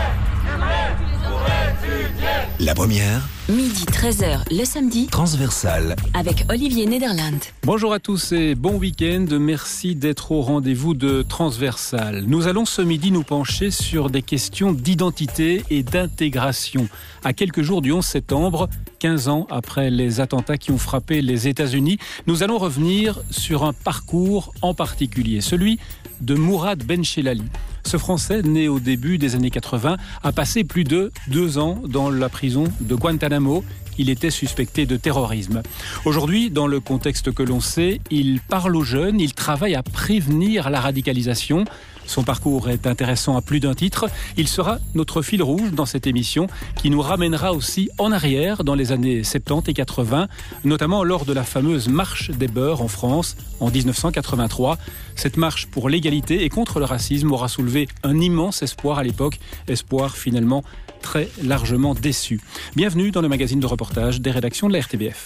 La Première. Midi treize heures le samedi. Transversal. Avec Olivier Nederland. Bonjour à tous et bon week-end. Merci d'être au rendez-vous de Transversal. Nous allons ce midi nous pencher sur des questions d'identité et d'intégration. À quelques jours du onze septembre, quinze ans après les attentats qui ont frappé les États-Unis, nous allons revenir sur un parcours en particulier, celui de Mourad Benchelali. Ce Français, né au début des années quatre-vingts, a passé plus de deux ans dans la prison de Guantanamo. Il était suspecté de terrorisme. Aujourd'hui, dans le contexte que l'on sait, il parle aux jeunes, il travaille à prévenir la radicalisation. Son parcours est intéressant à plus d'un titre. Il sera notre fil rouge dans cette émission qui nous ramènera aussi en arrière dans les années soixante-dix et quatre-vingts, notamment lors de la fameuse marche des beurs en France en dix-neuf cent quatre-vingt-trois. Cette marche pour l'égalité et contre le racisme aura soulevé un immense espoir à l'époque, espoir finalement très largement déçu. Bienvenue dans le magazine de reportage des rédactions de la R T B F.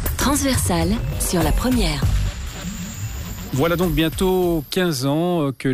Transversal sur La Première. Voilà donc bientôt quinze ans que